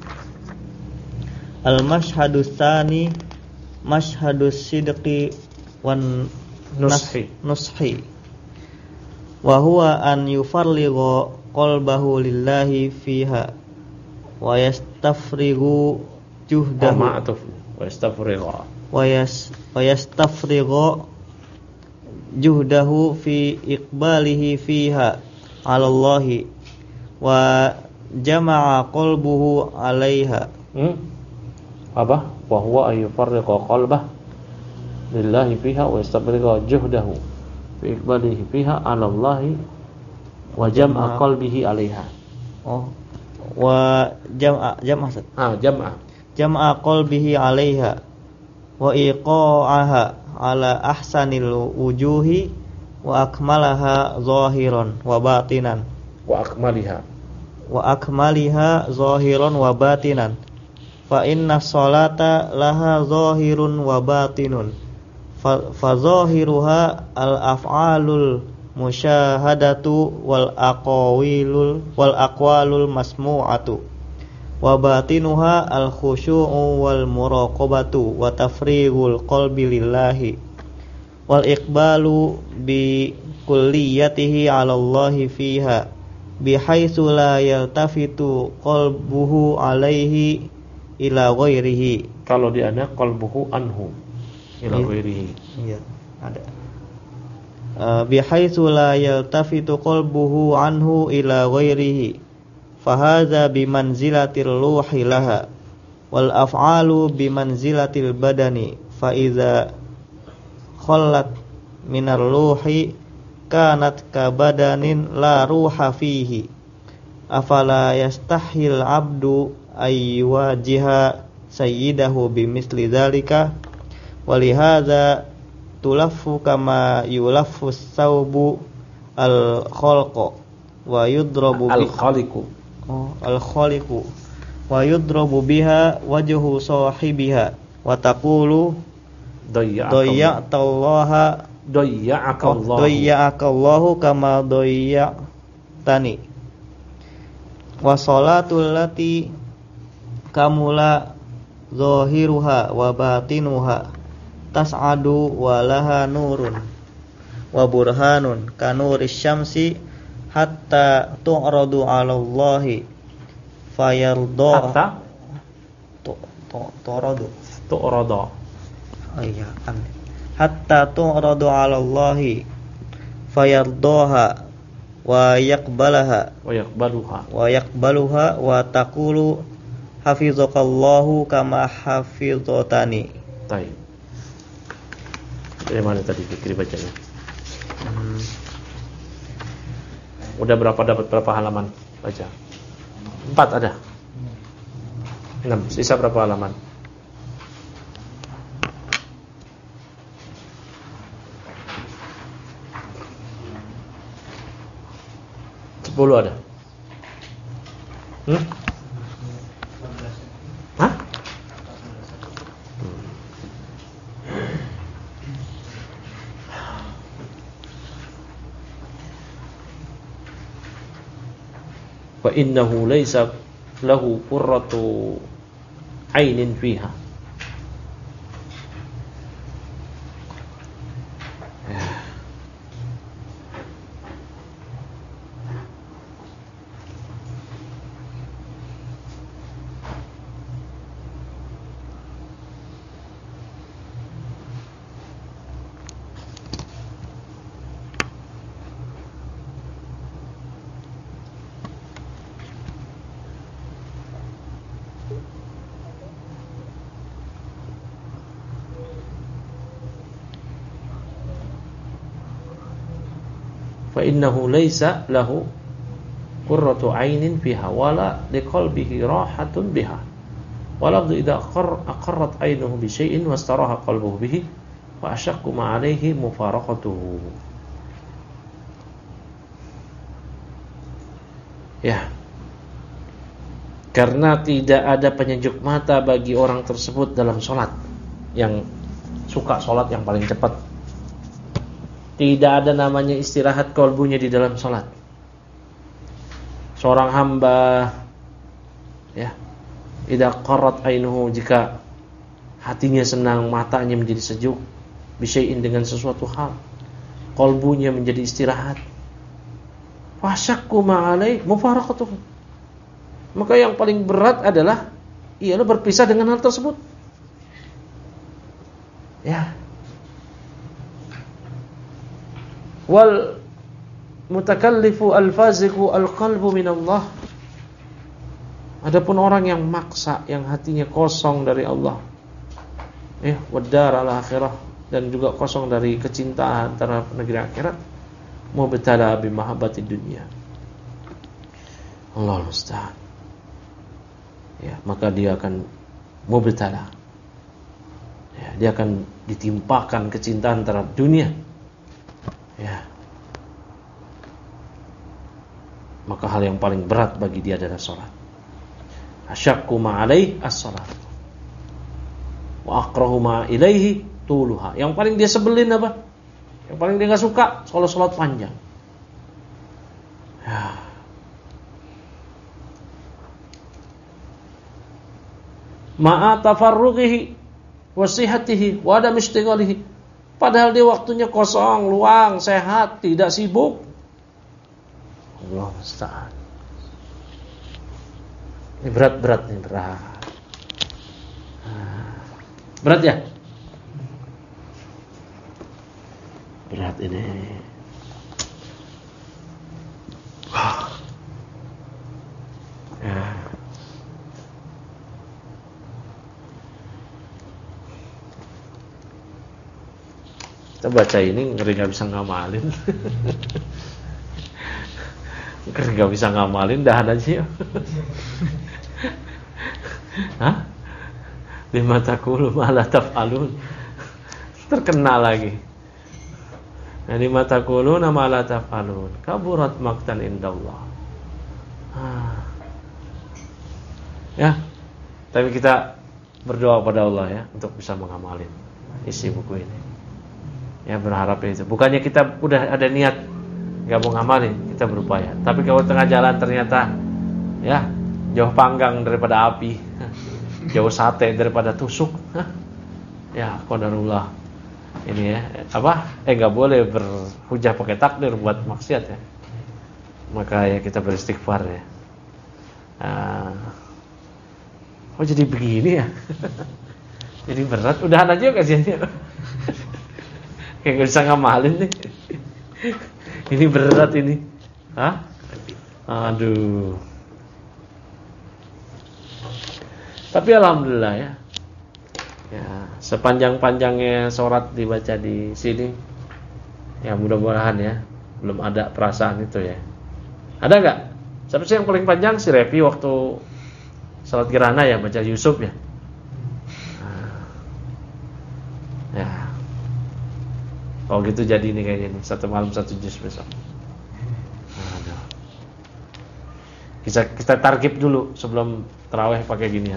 Al-mashhadus tsani mashhadus sidqi wan nushi wa huwa an yufarligha qalbahu lillahi fiha wa yastafrigu juhdahu wa yastafrigu juhdahu fi iqbalihi fiha 'ala Allahi wa jama'a qalbuhu 'alaiha. Apa? Wa huwa ayyufarriqa qalbah lillahi fiha wa yastafrigu juhdahu fi iqbalihi fiha 'ala Allahi wa jam'a qalbihi 'alaiha. Wa jam'a jam'a qalbihi 'alaiha wa iqa'aha 'ala ahsanil wujuhi wa akmalaha zahiran wa batinan wa akmaliha zahiran wa batinan fa inna sholata laha zahirun wa batinun fa zahiruha al af'alul musyahadatu wal aqwalul masmu'atu wa batinuha al khusyu'u wal muraqabatu wa tafrighul qalbi lillahi wal iqbalu bi kulliyatihi 'ala Allahi fiha bihaitsu la yaltafitu qalbuhu 'alaihi ila ghairihi. Kalau dia ada qalbuhu anhu ila ghairihi. Iya, ada. bihaitsu la yaltafitu qalbuhu anhu ila ghairihi fahadza bimanzilatil luhi laha wal af'alu bimanzilatil badani fa idza khallat minar luhi kanat ka badanin la ruha fihi afala yastahil abdu aywajiha sayyidahu bimisli dzalika walihadza tulaffu kama yulaffu saubu al-khalqu wa yudrabu al-khaliqu wa yudrabu biha wajhu sahibiha wa taqulu dayya'akallahu kama dayya'tani wa salatul lati kamula zahiruha wa batinuha tas'adu wa laha nurun wa burhanun kanuris syamsi hatta tu'radu 'ala Allahi fayarda hatta tu'radu hatta tu'radu 'ala Allahi fayardaha wa yaqbaluha wa taqulu hafizakallahu kama hafizatani. Baik. Dari mana tadi Fikri bacanya? Udah dapat berapa halaman baca? 4 ada. 6. Sisa berapa halaman? 10 ada. Hah? Fa innahu laysa lahu qurratu ainin fiha. Fa innahu laysa lahu qurratu ainin fiha wala liqalbihi rahatun biha wala idza aqarrat ainuhu bi syai'in wastaraha qalbuhu bihi wa ashaqqu ma alayhi mufaraqatuhu. Ya, karena tidak ada penyejuk mata bagi orang tersebut dalam sholat, yang suka sholat yang paling cepat. Tidak ada namanya istirahat kalbunya di dalam sholat. Seorang hamba, ya, idza qarrat ainuhu, jika hatinya senang, matanya menjadi sejuk, bisyai'in, dengan sesuatu hal, kalbunya menjadi istirahat, fasyakku ma'alai mufaraqatuhu, maka yang paling berat adalah ialah berpisah dengan hal tersebut. Ya. Wal mutakallifu al-faziqu al-qalbu minallah. Adapun orang yang maksa, yang hatinya kosong dari Allah, wadar al-akhirah, dan juga kosong dari kecintaan terhadap negeri akhirat, mubtala bi mahabbati dunya. Allahul musta'an. Ya, maka dia akan mubtala. Ya, dia akan ditimpakan kecintaan terhadap dunia. Ya. Maka hal yang paling berat bagi dia adalah salat. Asyakku ma'alaihi as-salat wa akrahu ma'ilaihi tuluha. Yang paling dia sebelin apa? Yang paling dia gak suka kalau salat panjang. Ya. Ma'a tafarrughihi wa sihhatihi wa adam istighalihi. Padahal dia waktunya kosong, luang, sehat, tidak sibuk. Allah musta'an. Ini berat. Berat ya? berat ini. Ya. Kita baca ini ngeri gak bisa ngamalin. Ngeri gak bisa ngamalin, dahan aja ya. Hah? Lima taqulu ma la taf'alun. Terkenal lagi. Nah, lima taqulu ma la taf'alun. Kaburat maqtan indallah. Ya. Tapi kita berdoa pada Allah ya untuk bisa mengamalin isi buku ini. Ya, berharap itu. Bukannya kita udah ada niat enggak mau ngamalin, kita berupaya. Tapi kalau tengah jalan ternyata ya jauh panggang daripada api, jauh sate daripada tusuk. Ya, qadarullah. Ini ya, enggak boleh berhujah pakai takdir buat maksiat ya. Maka ya kita beristighfar ya. Oh jadi begini ya. Jadi berat, udahan aja kasihannya. Kayak gak bisa ngamalin nih. Ini berat ini. Hah? Aduh. Tapi alhamdulillah ya. Ya, sepanjang-panjangnya sholat dibaca di sini, ya mudah-mudahan ya belum ada perasaan itu ya. Ada nggak? Siapa sih yang paling panjang? Si Repi waktu sholat gerhana ya baca Yusuf ya. Ya. Oh gitu jadi nih kayaknya nih, 1 malam 1 juz besok. Aduh. Kita targib dulu sebelum tarawih pakai ginian.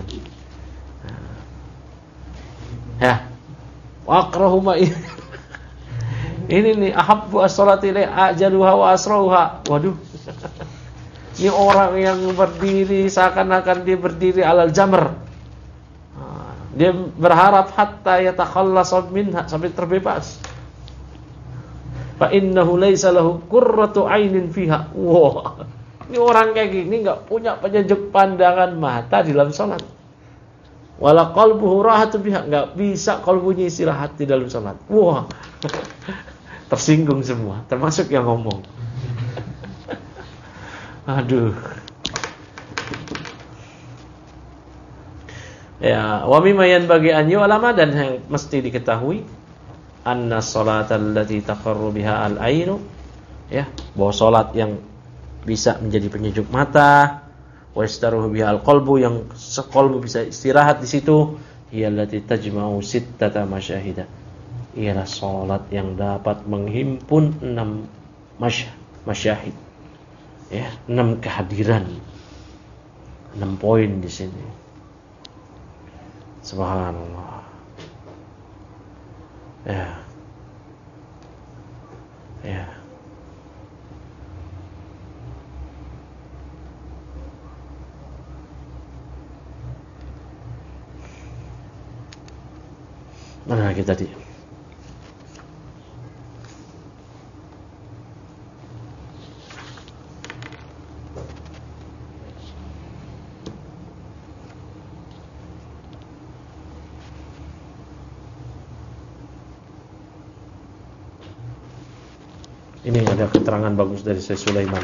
Ya. Waqrahu ma ini nih ahabbu as-salati ilai ajaluha wa asrauha. Waduh. Ini orang yang berdiri seakan-akan dia berdiri alal jamr. Dia berharap hatta yatakhallasa minha, sampai terbebas. Fa innahu laisa lahu qurratu ainin fiha. Wah. Ini orang kayak gini enggak punya penyejuk pandangan mata di dalam salat. Wala qalbuhu rahatu biha, enggak bisa qalbunya istirahat di dalam salat. Wah. Tersinggung semua, termasuk yang ngomong. Aduh. Ya, wa mimma yanbaghi an yu'lama, dan yang mesti diketahui anna sholatal lati taqarru biha al-ainu, ya, bahwa salat yang bisa menjadi penyejuk mata, wa yastaruhu biha al-qalbu, yang qalbu bisa istirahat di situ, hiya allati tajma'u sittata masyahida, ialah salat yang dapat menghimpun 6 masyahid, ya, 6 kehadiran, 6 poin di sini. Subhanallah. Ya. Ya. Mana lagi tadi? Ini ada keterangan bagus dari Syekh Sulaiman.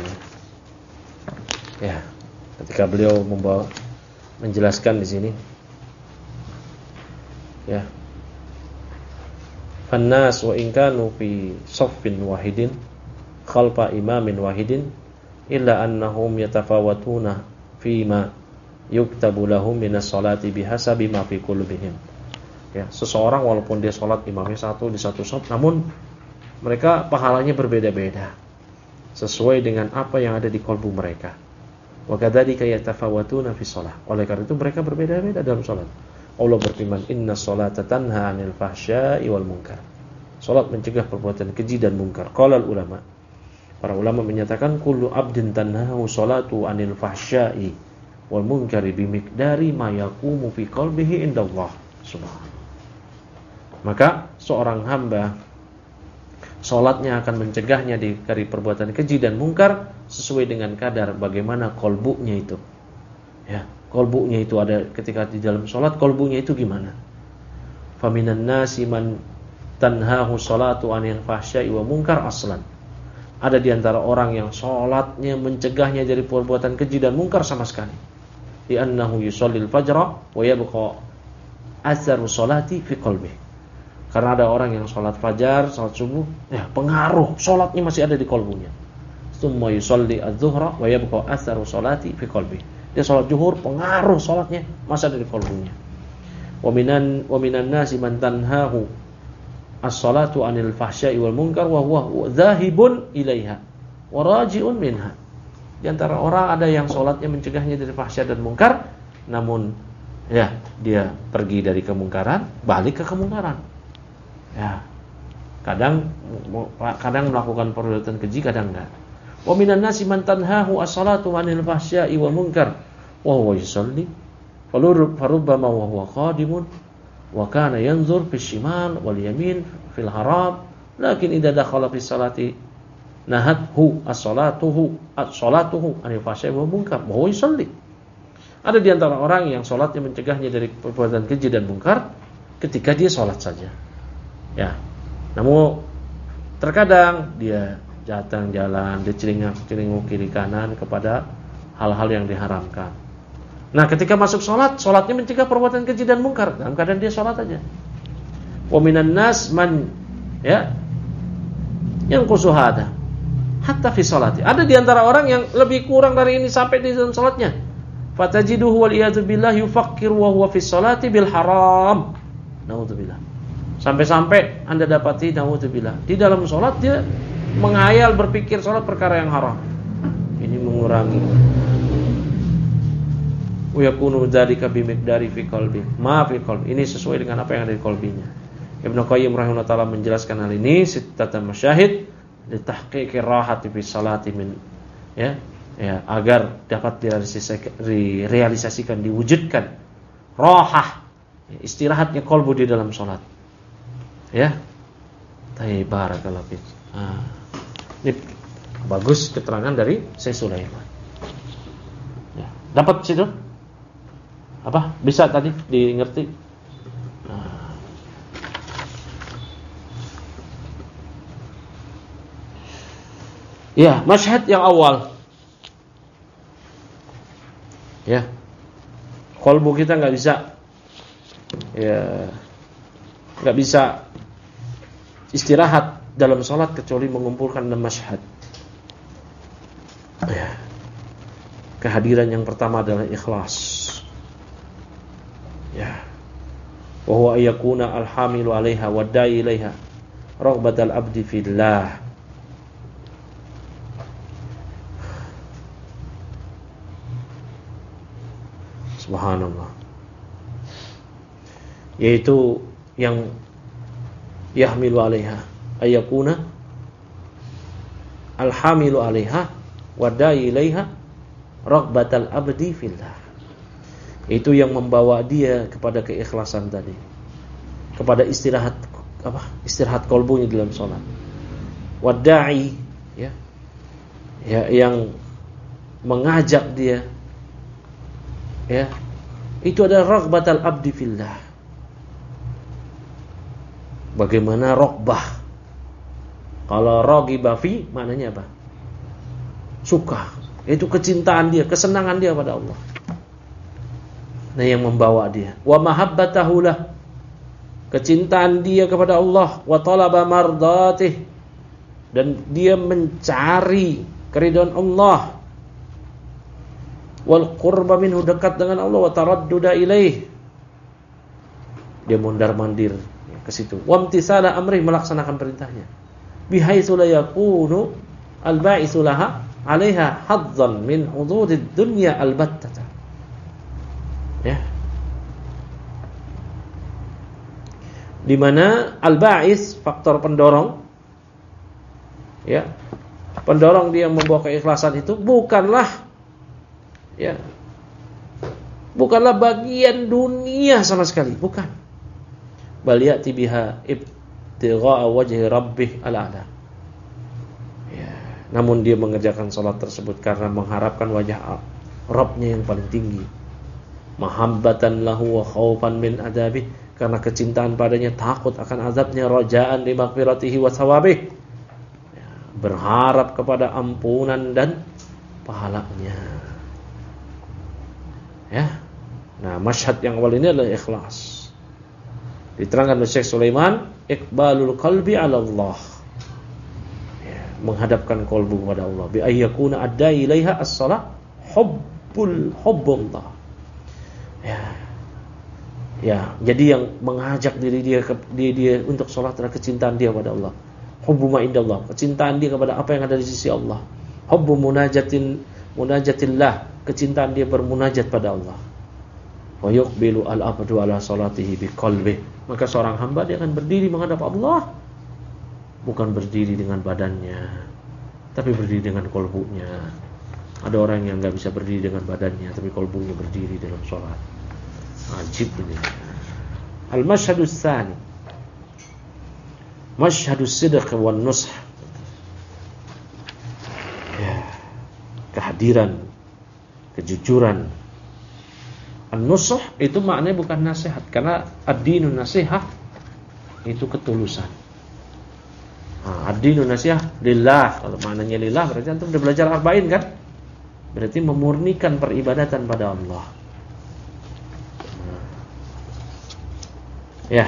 Ya, ketika beliau menjelaskan di sini, ya, fannas wa in kanu fi shaffin wahidin khalfa imamin wahidin illa annahum yatafawatuna fima yuktabu lahum minas salati bihasabi ma fi qulubihim. Ya, seseorang walaupun dia salat imamnya satu di satu shaf, namun mereka pahalanya berbeda-beda sesuai dengan apa yang ada di kalbu mereka. Wa kadzalika yatafawatuna fi shalah. Oleh karena itu mereka berbeda-beda dalam salat. Allah berfirman, "Inna sholata tanha 'anil fahsya'i wal munkar." Salat mencegah perbuatan keji dan mungkar. Qala ulama. Para ulama menyatakan kullu 'abdin tanhahu sholatu 'anil fahsya'i wal munkari bimiqdari ma yaqumu fi qalbihi indallah subhanahu. Maka seorang hamba salatnya akan mencegahnya dari perbuatan keji dan mungkar sesuai dengan kadar bagaimana kolbunya itu. Ya, kolbunya itu ada ketika di dalam salat, kolbunya itu gimana? Faminan nasi man tanhahu salatu anil fahsya'i wa munkar aslan. Ada di antara orang yang salatnya mencegahnya dari perbuatan keji dan munkar sama sekali. Li'annahu yusallil fajra wa yabqa atharu salati fi qalbihi. Karena ada orang yang salat fajar, salat subuh, ya pengaruh salatnya masih ada di kalbunya. Tsumma yusalli adz-dzuhra wa yabqa atharu salati fi qalbihi. Dia salat zuhur, pengaruh salatnya masih ada di kalbunya. Wa minan nasi man tanhahu as-salatu 'anil fahsya'i wal munkar wa huwa dzahibun ilaiha wa raji'un minha. Di antara orang ada yang salatnya mencegahnya dari fahsya dan munkar, namun ya dia pergi dari kemungkaran, balik ke kemungkaran. Ya. Kadang melakukan perbuatan keji, kadang enggak. Wa minan nasi man tanhahu as-salatu 'anil fahsya'i wal munkar wa huwa yusalli farubbama wa huwa qadimun wa kana yanzur fis shimal wal yamin fil haram lakin idza dakhala fis salati nahathu as-salatuhu anil fahsya'i wal munkar wa huwa yusalli. Ada di antara orang yang salatnya mencegahnya dari perbuatan keji dan munkar ketika dia salat saja. Ya. Namun terkadang dia jalan, dia celingak kiri kanan kepada hal-hal yang diharamkan. Nah, ketika masuk salatnya mencegah perbuatan keji dan munkar dalam keadaan dia salat aja. Wa minan nas man ya yang kusuhada hatta fi salati. Ada di antara orang yang lebih kurang dari ini sampai di dalam salatnya. Fatajiduhu wal iyadu billah yufakkiru wa huwa fi salati bil haram. Naudzubillah. Sampai-sampai Anda dapati naudzubillah di dalam salat dia menghayal berpikir salat perkara yang haram. Ini mengurangi wa yakunu dzalika bimiqdari fi qalbi ma fi qalbi. Ini sesuai dengan apa yang ada di qalbinya. Ibnu Qayyim rahimahullah taala menjelaskan hal ini sittata masyahid li tahqiqi rahati fi salati min ya agar dapat direalisasikan, diwujudkan rahah, istirahatnya kalbu di dalam salat. Ya. Tayyib barakallahu fik. Ini bagus keterangan dari Syekh Sulaiman. Ya, dapat situ? Apa? Bisa tadi di-ngerti? Ya, masyhad yang awal. Ya. Qalbu kita enggak bisa istirahat dalam salat kecuali mengumpulkan 6 masyhad. Ya. Kehadiran yang pertama adalah ikhlas. Ya. Wa huwa yakuna al-hamilu 'alaiha wa da'i ilaiha raghbatal abdi fillah. Subhanallah. Yaitu yang yahmilu 'alaiha ayakuna al-hamilu 'alaiha wa da'i ilaiha raghbatal abdi fillah. Itu yang membawa dia kepada keikhlasan tadi, kepada istirahat kalbunya dalam salat. Wada'i ya yang mengajak dia ya itu adalah raghbatal abdi fillah. Bagaimana raghbah? Kalau raghiba fi maknanya apa? Suka. Itu kecintaan dia, kesenangan dia pada Allah. Nah, yang membawa dia wa mahabbatahu lah, kecintaan dia kepada Allah, wa talaba mardatih, dan dia mencari keridhaan Allah, wal qurba minhu, dekat dengan Allah, wa taradduda ilaih, dia mondar-mandir ke situ, wa imtisala amri, melaksanakan perintahnya, bihaitsu la yakunu al-ba'itsu laha 'alaiha hadzan min hududid dunya albattah. Ya. Di mana al-ba'is, faktor pendorong, ya, pendorong dia membawa keikhlasan itu bukanlah bagian dunia sama sekali, bukan. Bal ya'ti biha ibtigha'a wajhi rabbih al-a'la. Ya, namun dia mengerjakan salat tersebut karena mengharapkan wajah Rabbnya yang paling tinggi. Mahabbatan lahu wa khaufan min adabi, karena kecintaan padanya, takut akan azabnya, rajaan li maghfiratihi wa thawabih, ya, berharap kepada ampunan dan pahalanya. Ya. Nah, masyhad yang awal ini adalah ikhlas. Diterangkan oleh Syekh Sulaiman, iqbalul qalbi 'ala Allah. Ya, menghadapkan kalbu kepada Allah. Bi ayyakuna adda ilaiha as-salah hubbullah. Ya, jadi yang mengajak diri dia untuk salat adalah kecintaan dia kepada Allah. Hubbu ma indallah, kecintaan dia kepada apa yang ada di sisi Allah. Hubbu munajatillah, kecintaan dia bermunajat pada Allah. Wa yuqbilu al-abdu ala salatihi biqalbihi. Maka seorang hamba dia akan berdiri menghadap Allah, bukan berdiri dengan badannya, tapi berdiri dengan kalbunya. Ada orang yang enggak bisa berdiri dengan badannya, tapi kalbunya berdiri dalam salat. Ajib ini. Al-mashhadus tsani, mashhadus sidq wan nush. Ya, kehadiran, kejujuran. An-nusuh itu maknanya bukan nasihat, karena ad-dinun nasihah itu ketulusan. Ad-dinun nasihah lillah. Kalau maknanya lillah berarti antum udah belajar arba'in kan? Berarti memurnikan peribadatan pada Allah. Ya.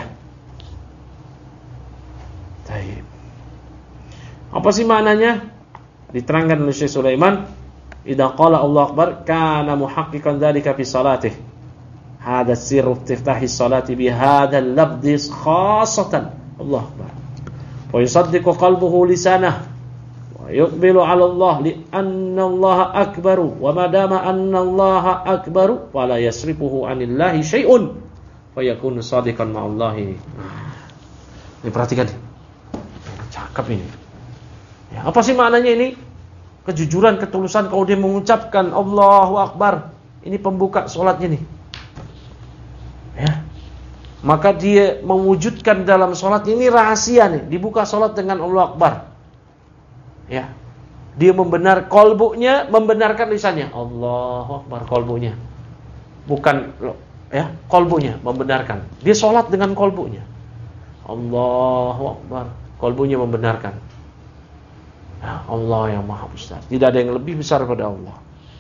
Baik. Apa sih maknanya? Diterangkan oleh Syekh Sulaiman, idza qala Allah akbar kana muhaqqiqan dzalika fi salatih. Hada sirru istiftahi salati bi hadha al-lafdh khassatan. Allah akbar. Wa yusaddiqu qalbuhu lisanah wa yuqbilu 'ala Allah li anna Allah akbaru wa ma dama anna Allah akbaru wa la yasrifuhu 'anillahi syai'un wa yakunu shadiqan ma'allahi. Ini perhatikan. Cakep ini. Ya, apa sih maknanya ini? Kejujuran, ketulusan kalau dia mengucapkan Allahu Akbar. Ini pembuka salatnya nih. Ya. Maka dia mewujudkan dalam salat ini rahasia nih. Dibuka salat dengan Allahu Akbar. Ya. Dia membenarkan lisannya. Allahu Akbar, kolbunya. Bukan ya, kolbunya membenarkan. Dia salat dengan kolbunya. Allahu Akbar, kolbunya membenarkan. Ya, Allah yang maha besar. Tidak ada yang lebih besar pada Allah.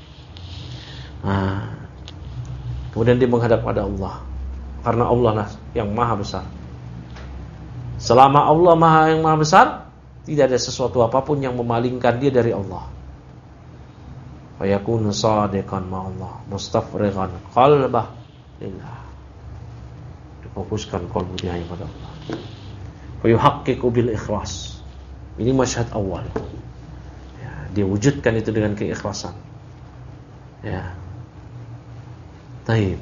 Nah, kemudian dia menghadap pada Allah, karena Allah lah yang maha besar. Selama Allah yang maha besar, tidak ada sesuatu apapun yang memalingkan dia dari Allah. Fa yakunu shadiqan ma'allah, mustafrighan qalbah lillah. Difokuskan qalbunya kepada Allah. Fa yuhaqqiqu bil ikhlas. Ini masyhad awal. Ya, dia wujudkan itu dengan keikhlasan. Ya. Taib.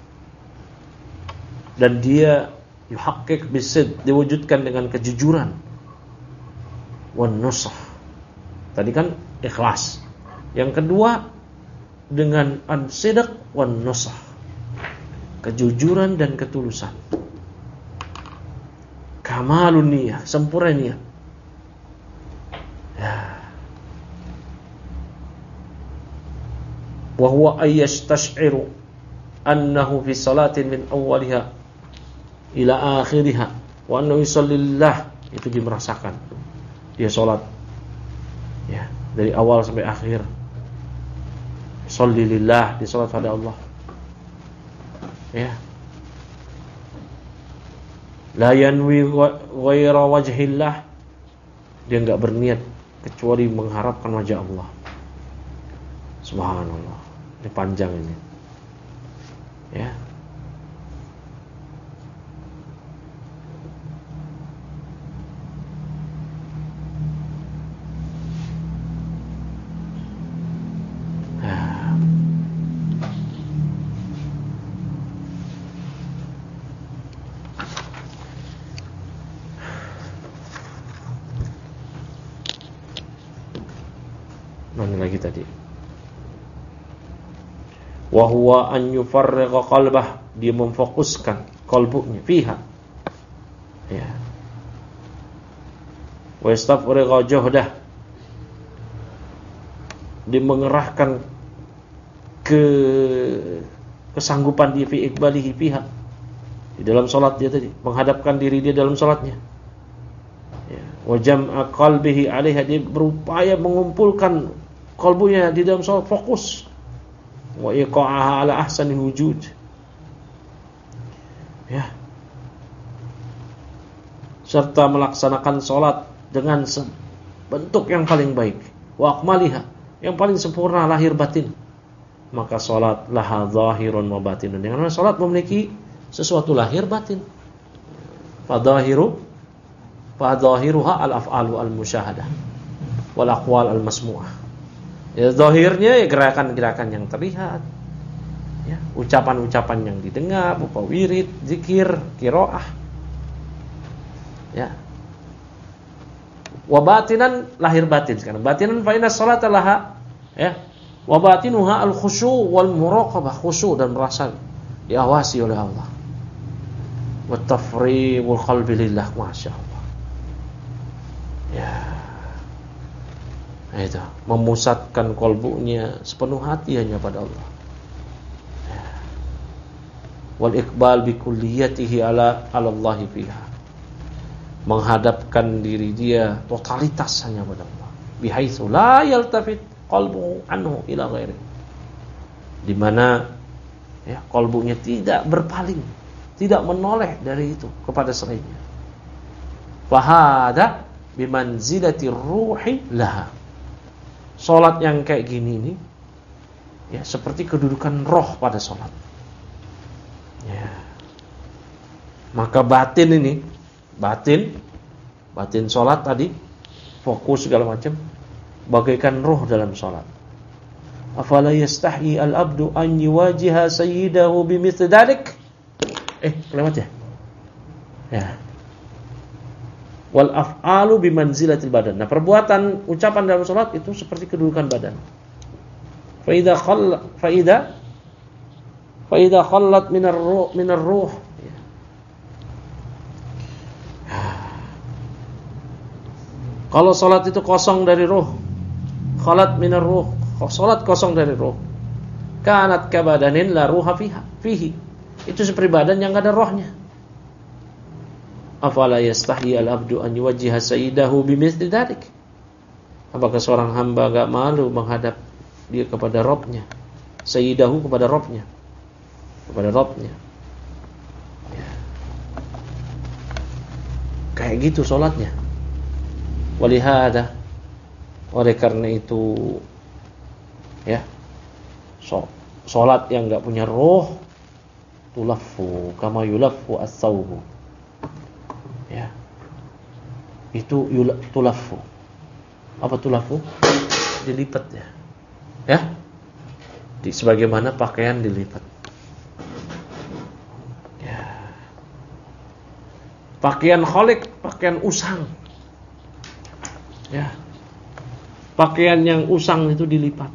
Dan dia yuhaqqiq bisid, diwujudkan dengan kejujuran. Wan nusah. Tadi kan ikhlas. Yang kedua dengan an-sidq wan nusah. Kejujuran dan ketulusan. Kamalun niyah, sempurna niat. Ya. Wa huwa ayyastash'iru annahu fi salatin min awwaliha ila akhiriha wa annahu yusallillah. Itu dia merasakan. Dia salat ya, dari awal sampai akhir. Shallilillah, dia salat pada Allah. Ya. La yanwi ghaira wajhillah. Dia enggak berniat kecuali mengharapkan wajah Allah. Subhanallah. Ini panjang ini. Ya. Mana lagi tadi? Wa huwa an yufarriqa qalbah, dia memfokuskan kalbunya fiha. Ya. Wa yastafriqa juhdah, dia mengerahkan kesanggupan dia fi iqbalihi fiha, Di dalam salat dia tadi, menghadapkan diri dia dalam salatnya. Ya, wa jam'a qalbihi 'alaiha, dia berupaya mengumpulkan kalbunya di dalam salat, fokus. Wa iqa'aha 'ala ahsanil wujud. Ya. Serta melaksanakan salat dengan bentuk yang paling baik. Wa akmaliha, yang paling sempurna lahir batin. Maka salat laha zahirun wa batinun. Dengan salat memiliki sesuatu lahir batin. Fadhahiruha al-af'alu al-musyahadah wal aqwal al-masmu'ah. Ya, zahirnya ya gerakan-gerakan yang terlihat. Ya, ucapan-ucapan yang didengar, berupa wirid, zikir, qiraah. Ya. Wa batinan, lahir batin sekarang. Batinan fa inna sholata laha, ya. Wa batinuha al-khusyu' wal muraqabah, khusyuk dan merasa diawasi oleh Allah. Wa tafrighul qalbi lillah, masyaallah. Ya. Itu memusatkan kalbunya sepenuh hati hanya pada Allah. Ya. Wal iqbal bi kulliyatihi ala Allah fiha. Menghadapkan diri dia totalitas hanya pada Allah. Bihaitsu la yaltafit qalbu anhu ila ghairi, di mana ya kalbunya tidak berpaling, tidak menoleh dari itu kepada selainnya. Fahada bimanzilati ruhi laha. Salat yang kayak gini ini ya seperti kedudukan roh pada salat. Ya. Maka batin ini, batin salat tadi, fokus segala macam, bagaikan roh dalam salat. Afala yastahi al-abdu an yuwajiha sayyidahu bimithli dzalik? Kelewat ya? Ya. Wal af'alu bimanzilatil badan. Nah, perbuatan, ucapan dalam salat itu seperti kedudukan badan. Fa idza khallat minar ruh. Kalau salat itu kosong dari ruh, khalat minar ruh, salat kosong dari ruh, kanat kabadanin la ruha fihi. Itu seperti badan yang enggak ada rohnya. Afala yastahi al-abdu an yuwajjiha sayyidahu bimithli dzalik? Apakah seorang hamba enggak malu menghadap dia kepada Rabbnya, sayyidahu kepada Rabbnya, ya. Kayak gitu salatnya. Walihada, oleh karena itu ya, salat yang enggak punya roh tulaffu kama yulaffu as-sawbu. Ya. Itu tulaffu. Apa tulaffu? Dilipat ya. Ya. Sebagaimana pakaian dilipat. Ya. Pakaian kholik, pakaian usang. Ya. Pakaian yang usang itu dilipat.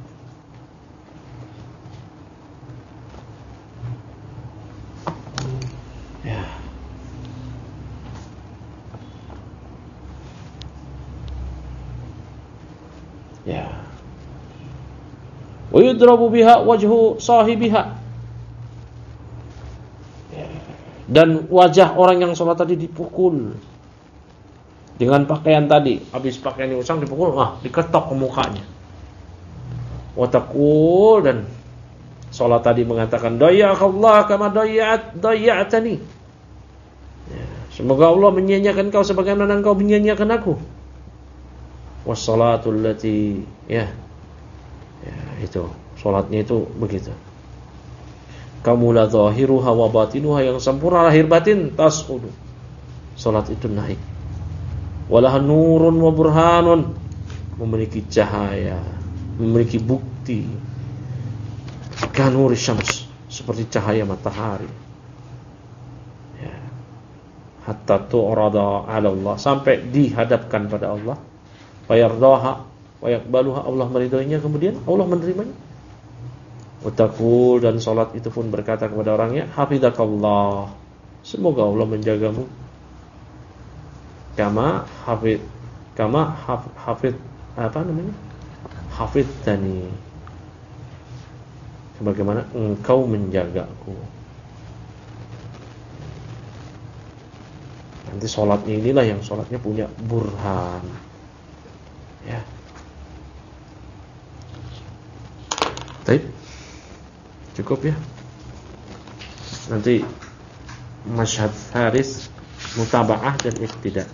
Ya. Ya. Wa yudrabu biha wajhu sahibiha. Dan wajah orang yang sholat tadi dipukul dengan pakaian tadi. Habis pakaian yang usang dipukul, diketok ke mukanya. Watakul, dan sholat tadi mengatakan, Dayya'akallah kama dayya'atani. Ya, semoga Allah menyia-nyiakan kau sebagaimana engkau menyia-nyiakan aku. Wassalatul lati, ya itu sholatnya itu begitu. Kamula zahiruha wa batinuha, yang sempurna lahir batin, tas'udu. Sholat itu naik. Walah nurun wa burhanun, memiliki cahaya, memiliki bukti. Kanuri syams, seperti cahaya matahari. Ya. Hatta tu'rada 'ala Allah, sampai dihadapkan pada Allah. Fayardaha wa yaqbaluha, Allah meridainya, kemudian Allah menerimanya. Utakul, dan salat itu pun berkata kepada orangnya, hafizakallah, semoga Allah menjagamu. Hafidhani, sebagaimana engkau menjagaku. Nanti sholatnya inilah yang sholatnya punya burhan. Ya. Baik. Cukup ya. Nanti masyhad faris, mutaba'ah dan iqtida.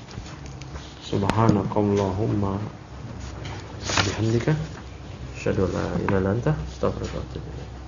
Subhanakallahumma bihamdika asyhadu an la ilaha illa anta astaghfiruka wa atubu ilaik.